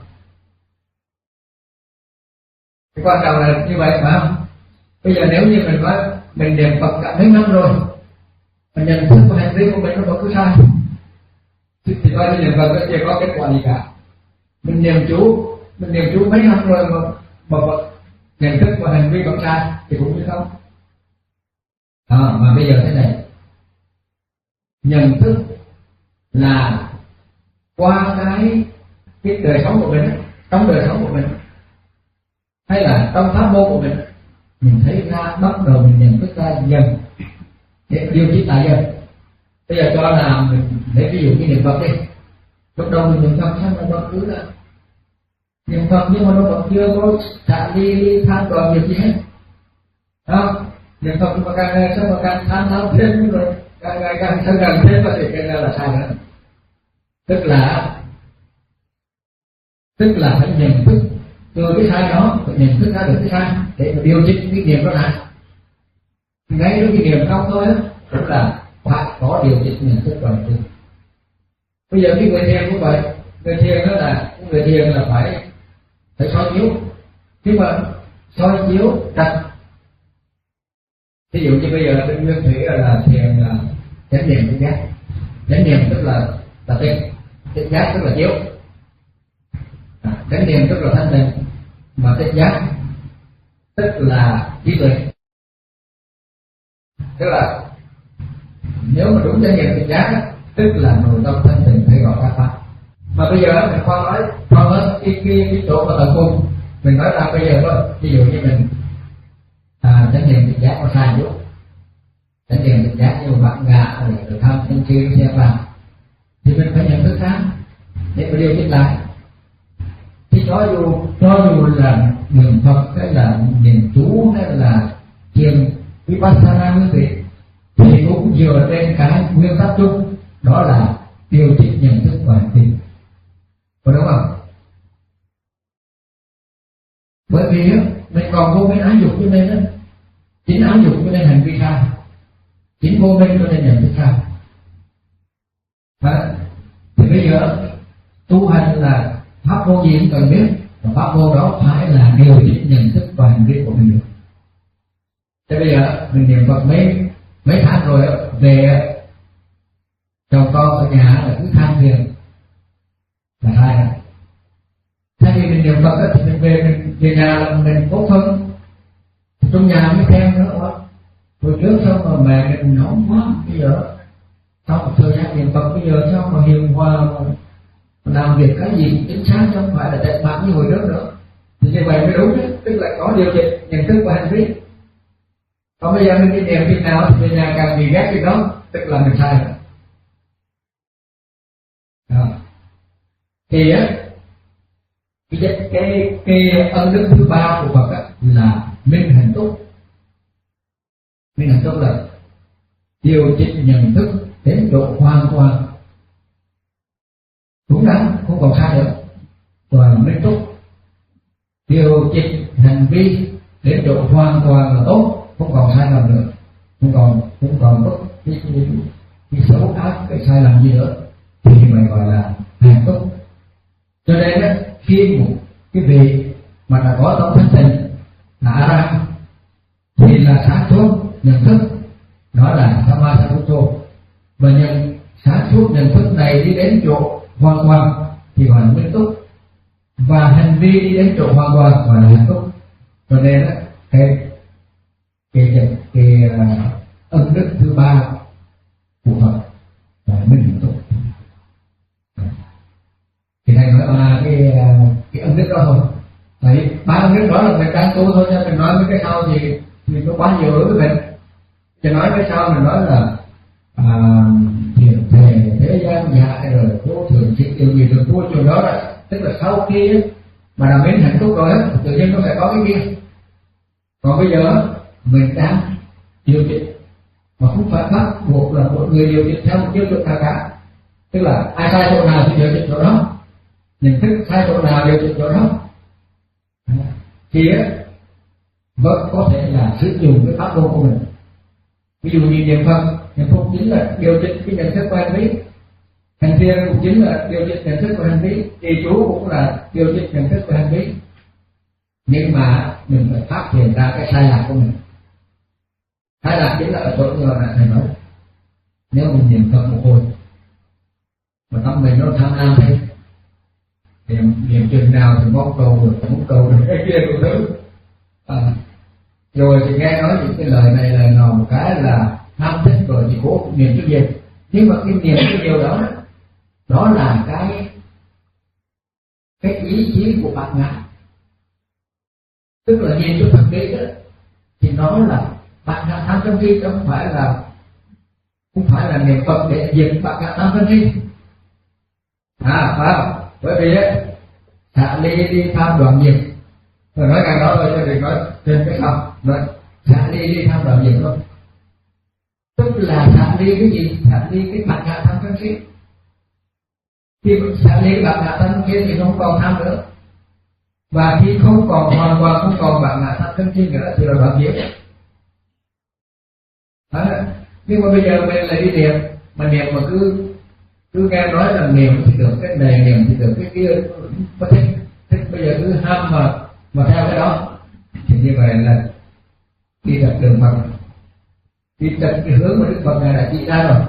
Cái quan trọng là như vậy phải không? Bây giờ nếu như mình nói mình niệm Phật cả mấy năm rồi, mà nhận thức và hành vi của mình nó vẫn cứ sai, thì, thì coi như niệm Phật nó chưa có kết quả gì cả. Mình niệm chú, mình niệm chú mấy năm rồi mà, mà, mà nhận thức và hành vi vẫn sai thì cũng như không. À, mà bây giờ thế này, nhận thức là qua cái cái đời sống của mình, trong đời sống của mình, hay là trong pháp môn của mình, mình thấy ra bắt đầu mình nhận thức ra dần để điều chỉnh lại dần. Bây giờ cho là mình lấy ví dụ như niệm Phật đi, lúc đầu mình niệm Phật xong rồi cứ là niệm Phật nhưng mà nó vẫn chưa có xả ly ly than còn việc gì hết, không? Niệm Phật nhưng mà càng ngày sao mà càng than than thêm rồi càng ngày càng sân gần thêm, và thì cái này là sai nữa. Tức là tức là phải nhận thức từ cái sai đó, phải nhận thức ra được cái sai để mà điều chỉnh cái niệm đó lại. Ngay lúc cái niệm không thôi á, cũng là phải có điều chỉnh nhận thức rồi. Bây giờ cái người thiền cũng vậy, người thiền đó là người thiền là phải phải soi chiếu, nhưng mà soi chiếu đặt. Ví dụ như bây giờ bên nguyên thủy là thiền là chánh niệm tỉnh giác, chánh niệm tức là là tịnh, tỉnh giác tức là chiếu, à, chánh niệm tức là thanh tịnh, mà tỉnh giác tức là trí tuệ. Tức là nếu mà đúng chánh niệm tỉnh giác tức là nội tâm thanh tịnh phải gọi các pháp. Mà bây giờ mình khoan nói khoan nói cái cái cái chỗ mà tận cùng, mình nói là bây giờ thôi, ví dụ như mình à, chánh niệm tỉnh giác có sai chút, chánh niệm tỉnh giác như bạn gà để được tham sân si xem vào, thì mình phải nhận thức ra để mà điều chỉnh lại. Thì cho dù cho dù là niệm Phật hay là niệm chú hay là thiền vipassana như vậy, thì cũng dựa trên cái nguyên tắc chung, đó là điều chỉnh nhận thức và hành vi, có đúng không? Bởi vì mình còn vô minh ái dục cho nên đó, chính ái dục cho nên hành vi sai, chính vô minh cho nên nhận thức sai. À, thì bây giờ tu hành là pháp môn gì cũng cần biết, và pháp môn đó phải là điều chỉnh nhận thức và hành vi của mình được. Thế bây giờ mình niệm Phật mấy mấy tháng rồi, về chồng con ở nhà là cứ than phiền là sai rồi. Thay vì mình niệm Phật thì mình về mình về nhà là mình tốt hơn, trong nhà mới khen nữa. Hồi trước sao mà mẹ mình nóng quá, bây giờ sau một thời gian niệm Phật bây giờ sao mà hiền hòa, mà làm việc cái gì cũng chính xác, không phải là tệ bạc như hồi trước nữa. Thì như vậy mới đúng đấy, tức là có điều chỉnh nhận thức và hành vi. Còn bây giờ mình đi niệm việc nào thì về nhà càng bị ghét việc đó, tức là mình sai rồi. À. Thì á cái cái cái ân đức thứ ba của Phật á là minh hạnh túc. Minh hạnh túc là điều chỉnh nhận thức đến độ hoàn toàn đúng đắn, không còn sai nữa, toàn minh túc. Điều chỉnh hành vi đến độ hoàn toàn là tốt, không còn sai lầm nữa, không còn không còn bất cái, cái, cái xấu ác, cái sai lầm gì nữa thì mày gọi là hạnh phúc. Cho nên đó, khi một cái vị mà đã có tâm thanh tịnh đã ra thì là sáng suốt nhận thức, đó là Sammasambuddho, và nhận sáng suốt nhận thức này đi đến chỗ hoàn toàn thì gọi là minh túc, và hành vi đi đến chỗ hoàn toàn gọi là hạnh phúc. Cho nên đó, cái cái cái, cái uh, ân đức thứ ba của Phật là minh hạnh phúc. Thì thầy nói à, cái cái ân đức đó không, tại ba ân đức đó là mình đang tu thôi, cho mình nói mấy cái sau thì thì nó quá nhiều đối với mình. Cho nói cái sau mình nói là à, thiền thề thế gian dạ rồi vô thường chỉ điều gì được thua chỗ đó là tức là sau khi mà làm đến hạnh phúc rồi tự nhiên nó phải có cái kia. Còn bây giờ mình đang điều chỉnh mà không phải bắt buộc là một người điều chỉnh theo một tiêu chuẩn nào cả, tức là ai sai chỗ nào thì điều chỉnh chỗ đó, nhận thức sai chỗ nào điều chỉnh chỗ đó, thì vẫn có thể là sử dụng cái pháp môn của mình. Ví dụ như niệm Phật, niệm Phật chính là điều chỉnh cái nhận thức của hành vi, hành thiền cũng chính là điều chỉnh nhận thức của hành vi, trì chú cũng là điều chỉnh nhận thức của hành vi. Nhưng mà mình phải phát hiện ra cái sai lạc của mình. Sai lạc chính là ở chỗ như là thầy nói, nếu mình niệm Phật một hồi mà tâm mình nó tham lam thế, niệm niệm chừng nào thì mong cầu được, muốn cầu được cái kia của thứ à, rồi thì nghe nói những cái lời này lời nọ một cái là tham thích rồi thì cố niệm cái gì. Nhưng mà cái niệm cái điều đó đó là cái cái ý chí của bạn ngã, tức là nhìn cho thật kỹ đó thì nó là bạn ngã tham sân si, không phải là không phải là niệm Phật để diệt bạn ngã tham sân si à, phải không? Bởi vì ấy, xả ly đi tham đoạn diệt, rồi nói càng đó thôi cho đừng nói trên cái không, rồi xả ly đi tham đoạn diệt thôi, tức là xả ly cái gì? Xả ly cái bạn ngã tham sân si. Khi xả ly bạn ngã tham sân si thì không còn tham nữa, và khi không còn hoàn toàn không còn bạn ngã tham sân si nữa thì là đoạn diệt. Nhưng mà bây giờ mình lại đi niệm, mà niệm mà cứ cứ nghe nói là niệm thì được cái này, niệm thì được cái kia, có thích thích bây giờ cứ ham mà mà theo cái đó thì như vậy là đi đặt đường Phật, đi đặt cái hướng mà Đức Phật này đã chỉ ra rồi.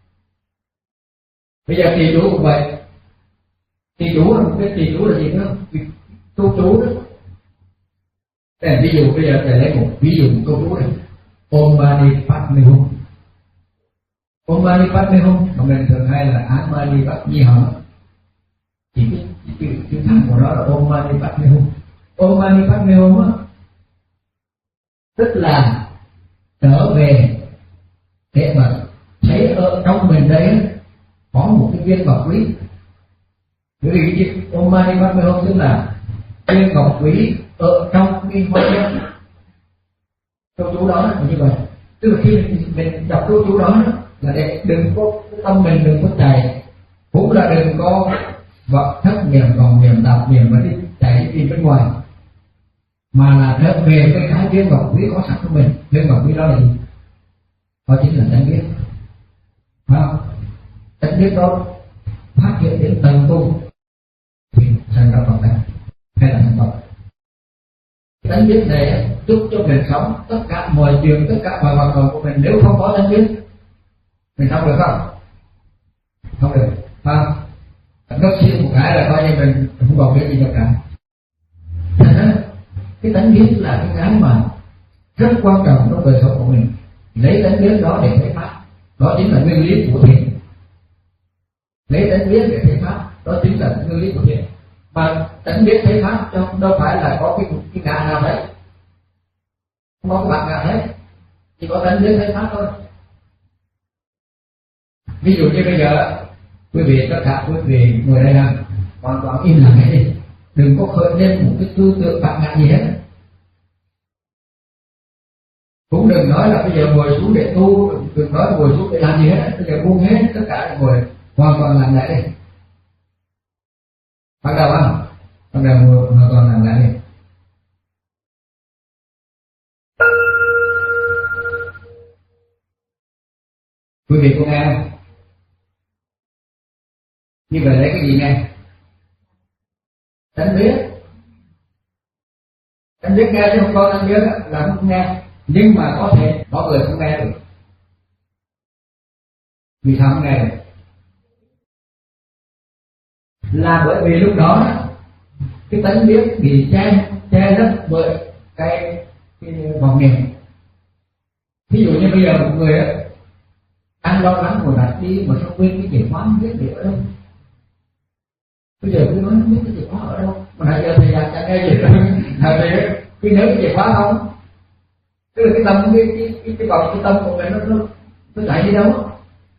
Bây giờ trì chú cũng vậy, trì chú là một cái trì chú là gì nữa, câu chú đó. Để ví dụ bây giờ thầy lấy một ví dụ một câu chú này, Om Mani Padme Hum. Om Mani Padme Hum mà mình thường hay là Án Mani Padme Hum, thì cái chữ chữ thẳng của nó là Om Mani Padme Hum. Om Mani Padme Hum á, tức là trở về để mà thấy ở trong mình đấy có một cái viên ngọc quý. Bởi vì cái chữ Om Mani Padme Hum tức là viên ngọc quý ở trong cái hoa sen. Câu chú đó là như vậy, tức là khi mình, mình đọc câu chú đó là để đừng có tâm mình đừng có chạy, cũng là đừng có vật thất niệm còn niệm tạp niệm mà đi chạy đi bên ngoài, mà là trở về với cái viên ngọc quý có sẵn của mình. Viên ngọc quý đó là gì? Đó chính là chánh biết, phải không? Chánh biết đó phát hiện đến tầng tu thì thành ra Phật này hay là thành Phật. Chánh biết này giúp cho mình sống tất cả mọi chuyện, tất cả mọi hoạt động của mình. Nếu không có chánh biết mình sống được không? Không được, phải không? Nó xíu một cái là coi như mình không còn biết gì đâu cả. Thành ra cái chánh biết là cái cái mà rất quan trọng trong đời sống của mình. Lấy chánh biết đó để thấy pháp, đó chính là nguyên lý của thiền. Lấy chánh biết để thấy pháp, đó chính là nguyên lý của thiền. Mà chánh biết thấy pháp trong đâu phải là có cái cái ngã nào đấy, không có cái bạn nào hết, chỉ có chánh biết thấy pháp thôi. Ví dụ như bây giờ quý vị tất cả quý vị ngồi đây là hoàn toàn im lặng hết đi, đừng có khởi lên một cái tư tưởng bạn ngã gì hết. Cũng đừng nói là bây giờ ngồi xuống để tu, đừng nói ngồi xuống để làm gì hết, bây giờ buông hết tất cả ngồi hoàn toàn làm lại đi. Bắt đầu không? Bắt đầu hoàn toàn làm lại đi. Quý vị có nghe không? Như vậy lấy cái gì nghe? Tánh biết. Tánh biết nghe chứ không có tánh biết là không nghe. Nhưng mà có thể có người không nghe được. Vì sao không nghe được? Là bởi vì lúc đó cái tánh biết bị che che lấp bởi cái, cái vòng niệm. Ví dụ như bây giờ một người đang lo lắng ngồi đặt đi mà sao quên cái chìa khóa không biết để ở đâu. Bây giờ cứ nói không biết cái chìa khóa ở đâu, mà nãy giờ thầy dạy chẳng nghe gì đâu. Thầy thầy cứ nhớ cái chìa khóa không? Tức là cái tâm cái cái cái, cái vòng cái tâm của mình nó nó nó chạy đi đâu?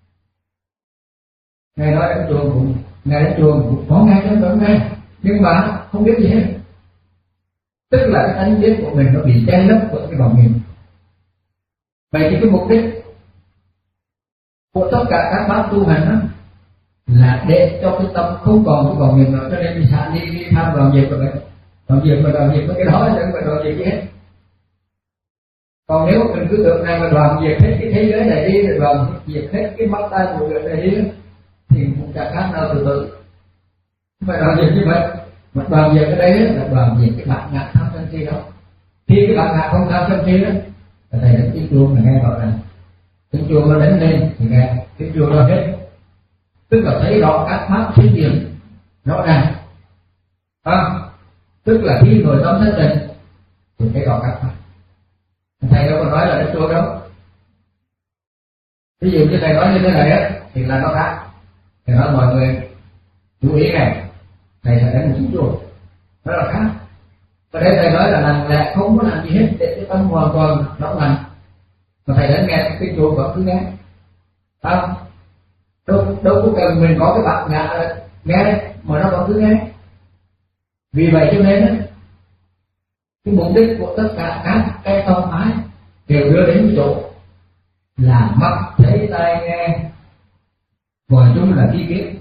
Ngày nói đến chùa cũng ngày đến chùa cũng có nghe chứ không nghe, nhưng mà không biết gì hết. Tức là cái tánh biết của mình nó bị che lấp bởi cái vòng niệm. Vậy thì cái mục đích của tất cả các pháp tu hành đó là để cho cái tâm không còn cái vòng niệm nữa, cho nên đi xả đi đi tham vào việc rồi đấy, vào việc mà vào việc với cái đó chứ không phải vào việc gì hết. Còn nếu mình cứ tưởng rằng mình làm việc hết cái thế giới này đi, rồi làm việc hết cái mắt tay của người này đi, thì cũng chẳng khác nào từ từ. Không phải làm việc như vậy. Mà làm việc ở đây là làm việc cái bản ngã tham sân si đó. Khi cái bản ngã không tham sân si đó, thầy đánh tiếng chuông là nghe gọi là tiếng chuông nó đánh lên thì nghe tiếng chuông nó hết. Tức là thấy rõ các pháp thuyết điểm rõ ràng. À, tức là khi nội tâm thanh tịnh thì thấy rõ các pháp. Thầy đâu có nói là đánh chuông đâu. Ví dụ như thầy nói như thế này á thì là nó khác. Thầy nói mọi người chú ý này, thầy sẽ đánh một tiếng chuông, đó là khác. Và đây thầy nói là lặng lẽ không có làm gì hết để cái tâm hoàn toàn rõ lành, mà thầy đã nghe tiếng chuông vẫn cứ nghe, không? Đâu đâu có cần mình có cái bản ngã nghe mà nó vẫn cứ nghe. Vì vậy cho nên cái mục đích của tất cả các cái tông phái đều đưa đến chỗ là mắt thấy tai nghe, gọi chung là tri kiến.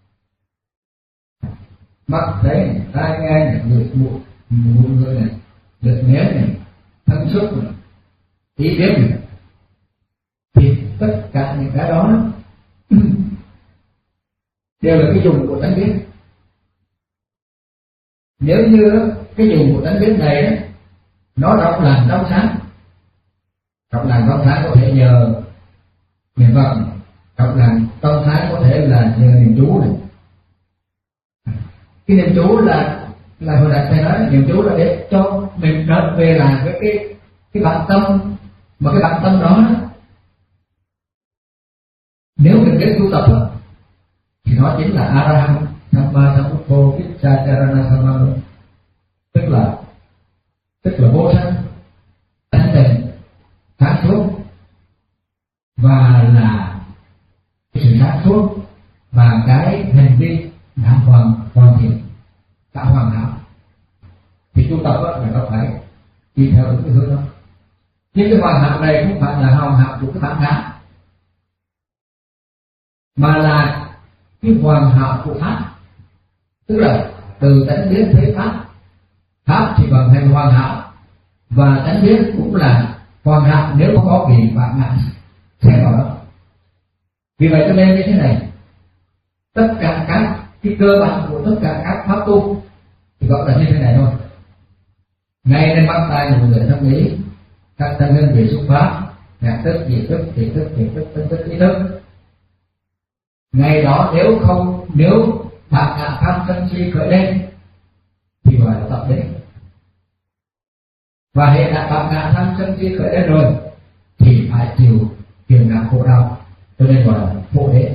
Mắt thấy tai nghe này, lượt mũi mũi người này, lượt nếm này, thân xúc này, ý kiến này, thì tất cả những cái đó đều là cái dùng của tánh biết. Nếu như cái dùng của tánh biết này đó, nó trong lành trong sáng, trong lành trong sáng có thể nhờ niệm Phật, trong lành trong sáng có thể là nhờ niệm chú này. Cái niệm chú là là hồi nãy thầy nói niệm chú là để cho mình trở về lại với cái cái bản tâm, mà cái bản tâm đó nếu mình biết tu tập đó, thì nó chính là Arahant Samma Sambuddho Vichacharana Samma, tức là tức là vô sanh, thanh tịnh, sáng suốt, và là sự sáng suốt và cái hành vi đã hoàn hoàn thiện, đã hoàn hảo. Thì tu tập là nó phải đi theo đúng cái hướng đó. Nhưng cái hoàn hảo này không phải là hoàn hảo của cái bản ngã, mà là cái hoàn hảo của pháp. Tức là từ tánh biết thấy pháp, pháp thì vận hành hoàn hảo, và tánh biết cũng là hoàn hảo nếu không có bị bản ngã xen vào đó. Vì vậy cho nên như thế này, tất cả các cái cơ bản của tất cả các pháp tu thì gọi là như thế này thôi. Ngay trên bắt tay một người tâm lý, các thân nhân về xuất pháp, nhạc thức, diệt thức, thiệt thức, thiệt thức, tinh thức, ý thức. Ngày đó nếu không, nếu bản ngã tham sân si khởi lên thì gọi là tập đế. Và hệ đã bản ngã tham sân si khởi lên rồi thì phải chịu phiền não khổ đau, cho nên gọi là khổ đế.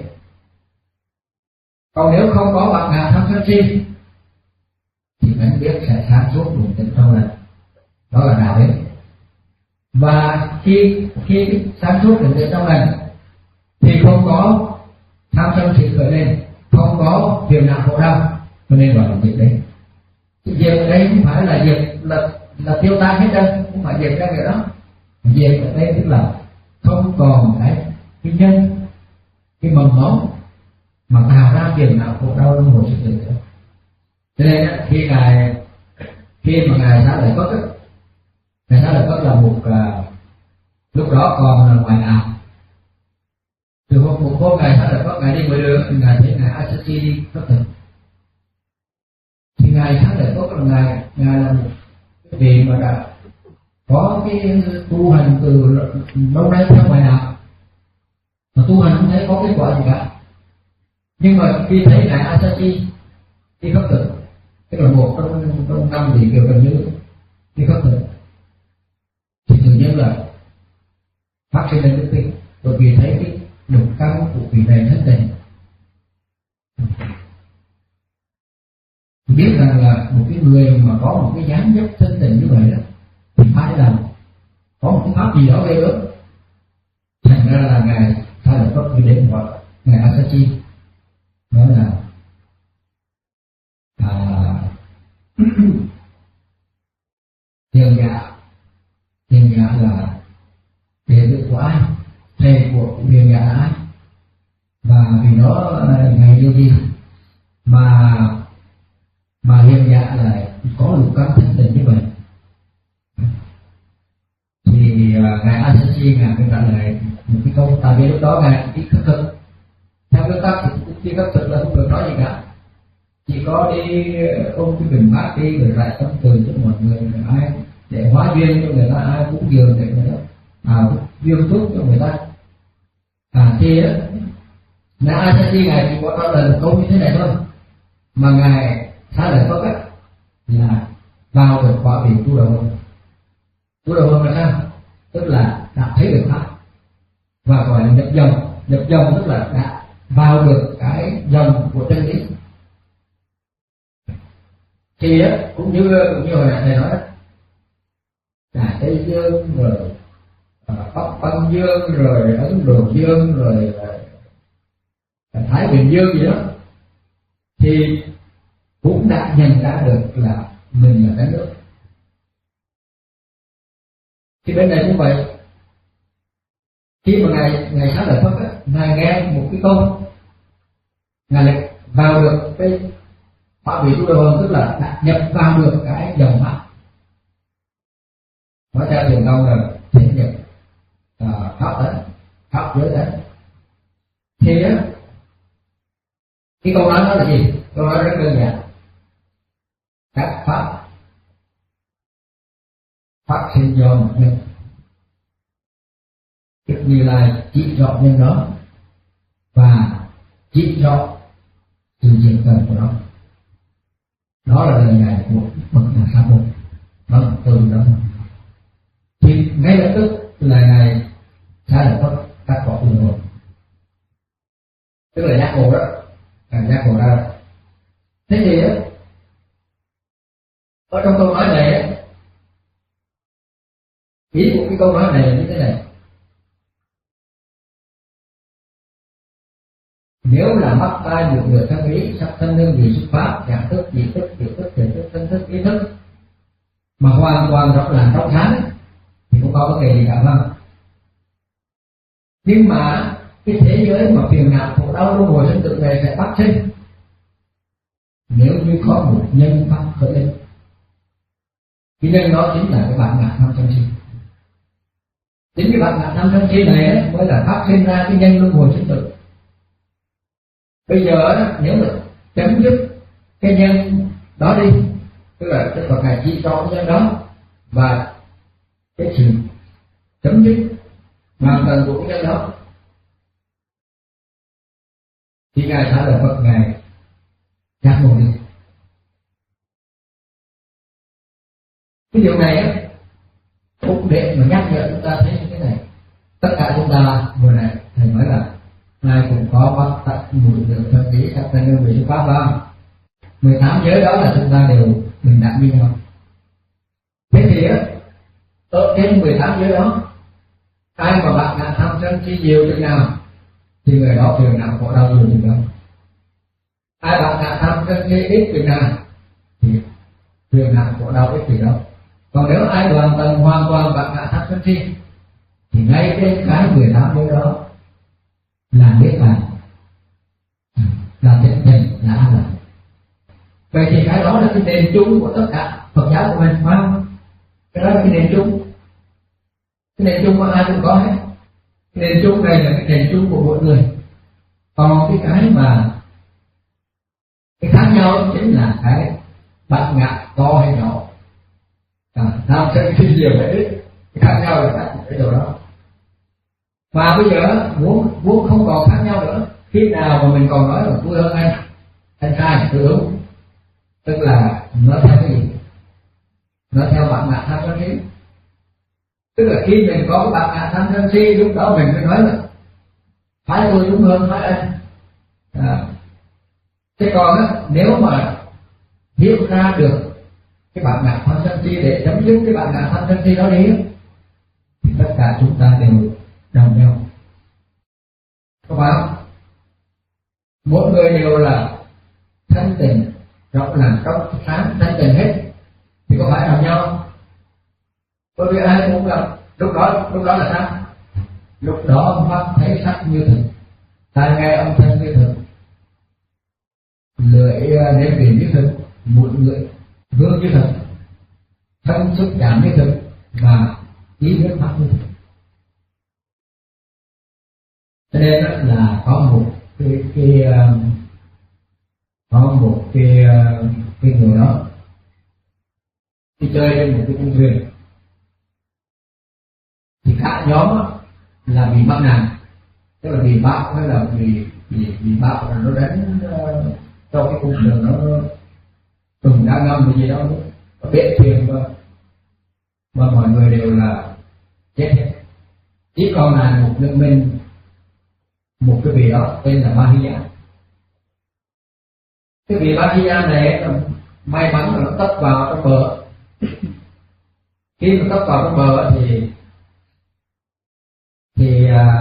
Còn nếu không có bản ngã tham sân si thì mình biết sẽ sáng suốt bình tĩnh trong lành, đó là đạo đế. Và khi khi sáng suốt bình tĩnh trong lành thì không có tham sân si khởi lên, không có phiền não khổ đau, cho nên gọi là diệt đế. Diệt ở đây không phải là diệt là là tiêu tan hết đâu, không phải diệt ra cái đó. Diệt ở đây tức là không còn cái cái nhân, cái mầm móng mà tạo ra phiền não khổ đau trong một sự tình nữa. Cho nên khi ngài khi mà ngài Xá Lợi Phất á, ngài Xá Lợi Phất là một uh, lúc đó còn là ngoại đạo, Từ hôm một hôm ngày Xá Lợi Phất ngài đi ngoài đường, ngài thấy ngài Asachi đi khất thực, thì ngài Xá Lợi Phất là ngài ngài là một cái vị mà đã có cái tu hành từ lâu nay theo ngoại đạo, mà tu hành không thấy có kết quả gì cả. Nhưng mà khi thấy ngài Asachi đi khất thực, cái là một trong trong năm vị kiều gần như đi khất thực, thì tự nhiên là phát sinh lên đức tin, bởi vì thấy cái đục căn của vị này thất tình, biết rằng là một cái người mà có một cái dáng dấp thân tình như vậy đó thì phải làm có một cái pháp gì đó gây ớt. Thành ra là ngài Xá Lợi Phất đi đến gọi ngài Asachi, nói là à, hiền dạ hiền dạ là đệ tử của ai, thầy của hiền dạ là ai, và vì đó ngài yêu gì mà mà hiền dạ là có lục căn thân tình như vậy. Thì uh, ngài Asachi ngài mới trả lời một cái câu, tại vì lúc đó ngài đi khất thực theo cái tắc thì đi khất thực là không được nói gì cả, chỉ có đi ôm cái bình bát đi rồi lại tâm từ cho mọi người, ai để hóa duyên cho người ta, ai cũng dường để người ta à, duyên phước cho người ta. À thì á, ngài Asachi ngài chỉ có trả lời một câu như thế này thôi, mà ngài Xá Lợi Phất á là vào được quả vị tu đầu hơn. Tu đầu hơn là sao? Tức là đã thấy được pháp và gọi là nhập dòng. Nhập dòng tức là đã vào được cái dòng của chân lý. Thì á, cũng như cũng như hồi nãy thầy nói đó, là Tây Dương rồi Bắc Băng Dương rồi Ấn Độ Dương rồi Thái Bình Dương gì đó, thì cũng đã nhận ra được là mình là cái nước. Thì bên này cũng vậy, khi mà ngài ngài Xá Lợi Phất á, ngài nghe một cái câu, ngài lại vào được cái pháp vị tu đầu hơn, tức là đã nhập vào được cái dòng pháp. Nói theo truyền thông là thể nhập à, pháp tánh, pháp giới tánh. Thì á, cái câu nói đó là gì? Câu nói rất đơn giản. Các pháp phát sinh do một nhân, Đức Như Lai chỉ rõ nhân đó và chỉ rõ sự diệt tận của nó. Đó là lời dạy của bậc Đại Sa Môn. Đó là từ đó. Thì ngay lập tức là ngài Xá Lợi Phất cắt bỏ từ hồn, tức là giác ngộ đó, cảm giác ngộ ra. Thế thì á, ở trong câu nói này á, ý của cái câu nói này là như thế này: nếu là mắt tai một người thân ý, sắc thân hương vị xuất pháp, dạng thức, dị thức, diệu thức, thể thức, thân thức, ý thức mà hoàn toàn rõ ràng trong sáng thì không có vấn đề gì cả, không? Nhưng mà cái thế giới mà phiền não khổ đau luân hồi sinh tử này sẽ phát sinh nếu như có một nhân pháp khởi lên. Cái nhân đó chính là cái bản ngã tham sân si. Chính cái bản ngã tham sân si này mới là phát sinh ra cái nhân luân hồi sinh tử. Bây giờ nếu mà chấm dứt cái nhân đó đi, tức là cái Phật ngài chỉ cho cái nhân đó và cái sự chấm dứt hoàn toàn của cái nhân đó, thì ngài Xá Lợi Phất ngài giác ngộ đi. Cái điều này á, cũng để mà nhắc nhở chúng ta thấy như thế này. Tất cả chúng ta vừa này thầy nói là ai cũng có bắt tắc mùi được thân ý sắc thân hương vị pháp vào mười tám giới đó là chúng ta đều bình đẳng như nhau. Thế thì á, ở trên mười tám giới đó, ai mà bạn ngã tham sân si nhiều chừng nào thì người đó phiền não khổ đau nhiều chừng đó. Ai bạn ngã tham sân si ít chừng nào thì phiền não khổ đau ít chừng đó. Còn nếu ai hoàn toàn hoàn toàn bạn ngã tham sân si thì ngay trên cái mười tám giới đó là niết bàn, là thiện tình, là an lạc. Vậy thì cái đó là cái nền chung của tất cả Phật giáo của mình, phải không? Cái đó là cái nền chung, cái nền chung mà ai cũng có hết. Nền chung này là cái nền chung của mỗi người. Còn cái cái mà cái khác nhau chính là cái bản ngã to hay nhỏ, à, nam sân si nhiều hay ít, cái khác nhau là các cái điều đó. Và bây giờ muốn muốn không còn khác nhau nữa, khi nào mà mình còn nói là tôi hơn anh, anh sai tôi đúng, tức là nó theo cái gì? Nó theo bản ngã tham sân si. Tức là khi mình có cái bản ngã tham sân si, lúc đó mình mới nói là phải tôi đúng hơn phải anh. À, thế còn á, nếu mà hiểu ra được cái bản ngã tham sân si để chấm dứt cái bản ngã tham sân si đó đi, thì tất cả chúng ta đều đồng nhau, có phải không? Mỗi người đều là thanh tịnh, rộng lặng trong sáng thanh tịnh hết, thì có phải đồng nhau không? Bởi vì ai cũng là lúc đó lúc đó là sao? Lúc đó mắt thấy sắc như thực, tai nghe âm thanh như thực, lưỡi nếm vị như thực, mũi ngửi hương như thực, thân xúc chạm như thực, và ý biết pháp như thực. Cho nên là có một cái cái có một cái cái người đó đi chơi trên một cái công viên, thì cả nhóm là bị mắc nạn, tức là bị bão hay là bị bị bị bão là nó đánh uh, trong cái cung đường nó từng đã ngâm cái gì đó nó bể thuyền mà, mà mọi người đều là chết hết, chỉ còn là một nước mình, một cái vị đó tên là Mahiya. Cái vị Mahiya này là may mắn là nó tấp vào trong bờ. Khi mà tấp vào trong bờ thì thì à,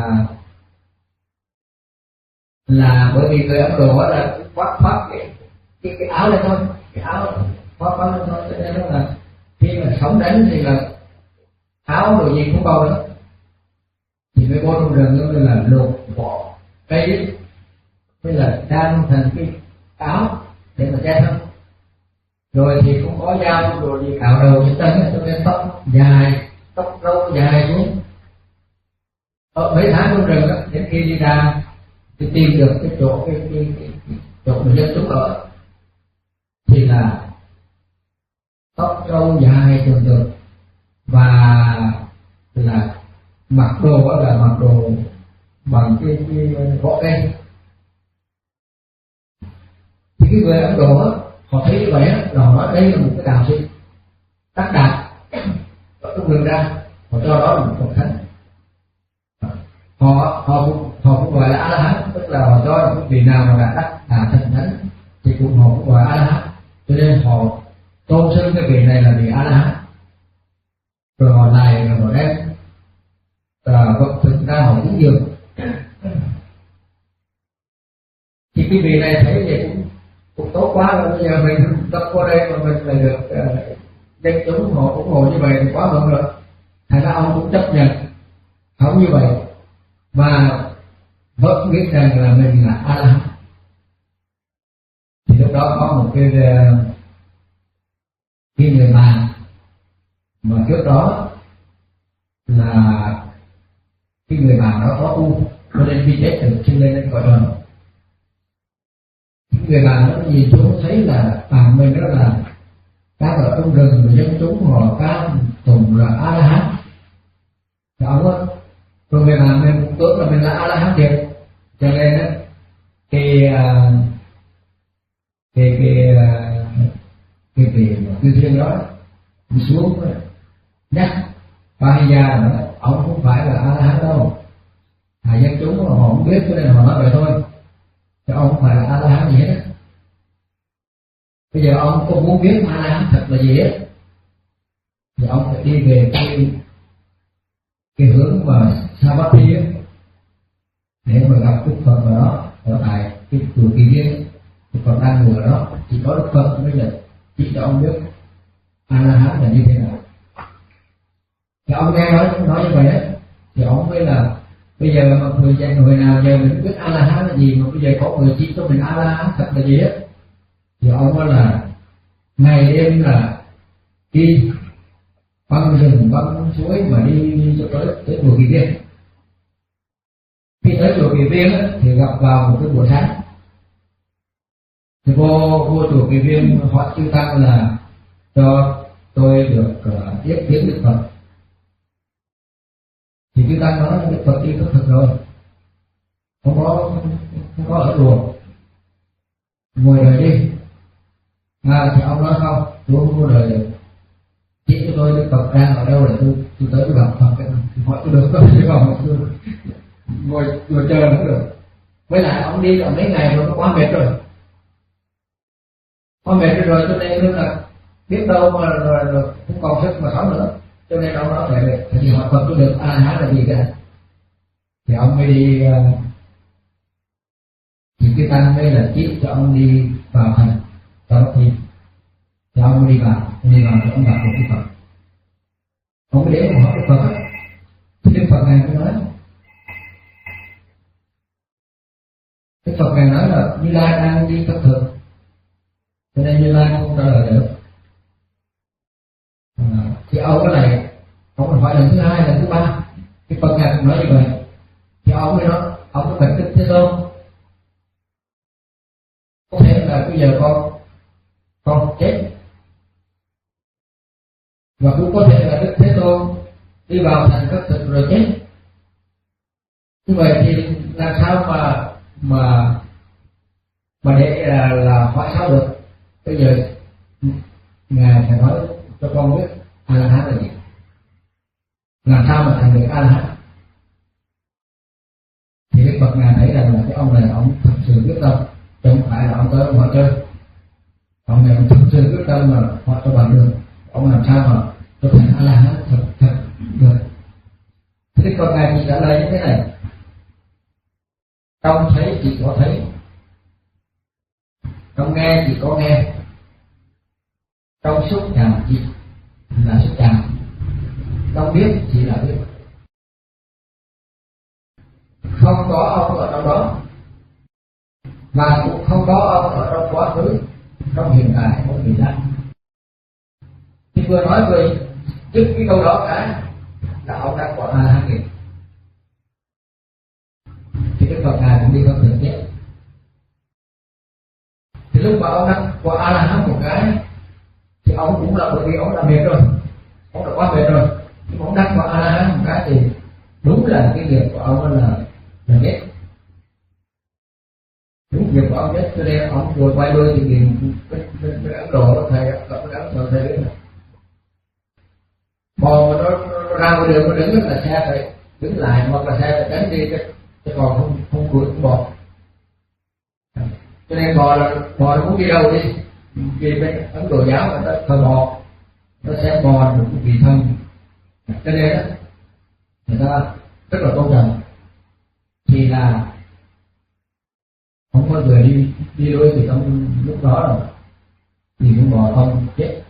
là bởi vì người Ấn Độ là khoác khoác cái, cái cái áo lên thôi, cái áo khoác khoác lên thôi, cho nên là khi mà sóng đánh thì là áo đồ gì cũng bao nữa, thì mới vô trong rừng nó là lột bỏ cây, mới là đan thành cái áo để mà che thân, rồi thì cũng có dao đồ gì cạo đầu trên chân, cho nên tóc dài, tóc râu dài xuống. Ở mấy tháng trong rừng đó, đến khi đi ra thì tìm được cái chỗ cái, cái, cái, cái chỗ mà dân chúng ở, thì là tóc râu dài thường thường, và là mặc đồ đó là mặc đồ bằng cái, cái vỏ cây. Thì cái người Ấn Độ đó, họ thấy như vậy là họ nói đây là một cái đạo sĩ đắc đạt ở trong rừng ra, họ cho đó là một Phật thánh. Họ họ cũng họ cũng gọi là A La Hán, tức là họ cho những vị nào mà đã đắc đạt thành thánh thì cũng họ cũng gọi A La Hán, cho nên họ tôn xưng cái vị này là vị A La Hán. Rồi họ này rồi họ đem vật thực ra họ cúng dường. Thì cái vị này thấy vậy cũng cũng tốt quá rồi, bây giờ mình tập qua đây mà mình lại được dân uh, chúng họ ủng hộ như vậy thì quá mừng rồi. Thành ra ông cũng chấp nhận không như vậy, và vẫn biết rằng là mình là A La Hán. Thì lúc đó có một cái cái người bạn mà trước đó là cái người bạn đó có u, cho nên khi chết được sinh lên lên cõi đời. Người bạn đó nhìn xuống thấy là bạn mình đó là đang ở trong rừng, và dân chúng họ ca tụng là A La Hán. Thì ông á, rồi người bạn mình cũng tưởng là mình là A La Hán thiệt, cho nên á cái cái cái cái vị tư thiên đó đi xuống nhắc Mahiya nữa, ông không phải là A La Hán đâu, à dân chúng họ không biết cho nên họ nói vậy thôi, chứ ông không phải là A La Hán gì hết. Bây giờ ông có muốn biết A La Hán thật là gì hết thì ông phải đi về cái cái hướng mà Savatthi ấy, để mà gặp Đức Phật ở đó, ở tại cái chùa Kỳ Viên, Đức Phật đang ngồi ở đó, chỉ có Đức Phật mới là chỉ cho ông biết A La Hán là như thế nào. Thì ông nghe nói nói như vậy đấy, thì ông mới là bây giờ mà người dân người nào giờ mình biết A La Hán là gì, mà bây giờ có người chỉ cho mình A La Hán thật là gì hết, thì ông nói là ngày đêm là đi băng rừng băng suối mà đi cho tới tới chùa Kỳ Viên. Khi tới chùa Kỳ Viên á, thì gặp vào một cái buổi sáng, thì vô vô chùa Kỳ Viên hỏi chư tăng là cho tôi được uh, tiếp kiến Đức Phật. Thì chư tăng nói Đức Phật đi khất thực rồi, không có không có ở chùa, ngồi đợi đi. À, thì ông nói không, tôi không có đợi được, chỉ cho tôi Đức Phật đang ở đâu để tôi tôi tới tôi gặp Phật. Hỏi tôi được không? Chứ không tôi ngồi ngồi chờ cũng được. Với lại ông đi còn mấy ngày rồi, nó quá mệt rồi, quá mệt rồi, cho nên là biết đâu mà rồi, rồi không còn sức mà sống nữa, cho nên ông nói vậy. Thì hỏi Phật tôi được A La Hán là gì cả. Thì ông mới đi, thì cái tăng mới là chỉ cho ông đi vào thành cho thì thì ông mới đi vào, ông đi vào thì ông gặp được Đức Phật. Ông mới đến hỏi Đức Phật á, thì Đức Phật này mới nói, Đức Phật này nói là Như Lai đang đi khất thực, cho nên Như Lai không trả lời được. À, thì ông cái này ông hỏi lần thứ hai, lần thứ ba, cái Phật này cũng nói như vậy. Thì ông mới nói, ông có phải Đức Thế Tôn, có thể là bây giờ con con chết, và cũng có thể là Đức Thế Tôn đi vào thành khất thực rồi chết. Như vậy thì làm sao mà mà mà để là, là hỏi sao được? Bây giờ ngài phải nói cho con biết A La Hán là gì, làm sao mà thành được A La Hán. Thì Đức Phật ngài thấy rằng là cái ông này ông thật sự quyết tâm, chứ không phải là ông tới ông hỏi chơi. Ông này ông thật sự quyết tâm mà hỏi cho bằng được, ông làm sao mà cho thành A La Hán thật thật được. Thì Đức Phật ngài chỉ trả lời như thế này: trong thấy chỉ có thấy, trong nghe chỉ có nghe, trong xúc chạm chỉ là xúc chạm, trong biết chỉ là biết. Không có ông ở trong đó, mà cũng không có ông ở trong quá khứ, trong hiện tại, trong vị lai. Thì vừa nói về trước cái câu đó cả là ông đang còn A La Hán nghiệp. Thì Đức Phật ngài cũng đi con thường chết. Thì lúc mà ông đang qua A La Hán một cái thì ông cũng là bởi vì ông đã mệt rồi, ông đã quá mệt rồi. Nhưng mà ông đang qua A La Hán một cái thì đúng là cái nghiệp của ông là là chết, đúng nghiệp của ông chết, cho nên ông vừa quay đuôi thì nhìn cái cái Ấn Độ thầy gặp cái Ấn Độ thầy đấy, bò mà nó, nó ra ngoài đường nó đứng là xe phải đứng lại, hoặc là xe phải tránh đi, chứ chứ còn không không đuổi không bò. Cho nên bò là bò nó muốn đi đâu đi, vì bên Ấn Độ giáo người ta thờ bò, nó sẽ bò được vị thân, cho nên đó người ta rất là tôn trọng. Thì là không bao giờ đi đi đuôi thì trong lúc đó rồi thì cũng bò không chết.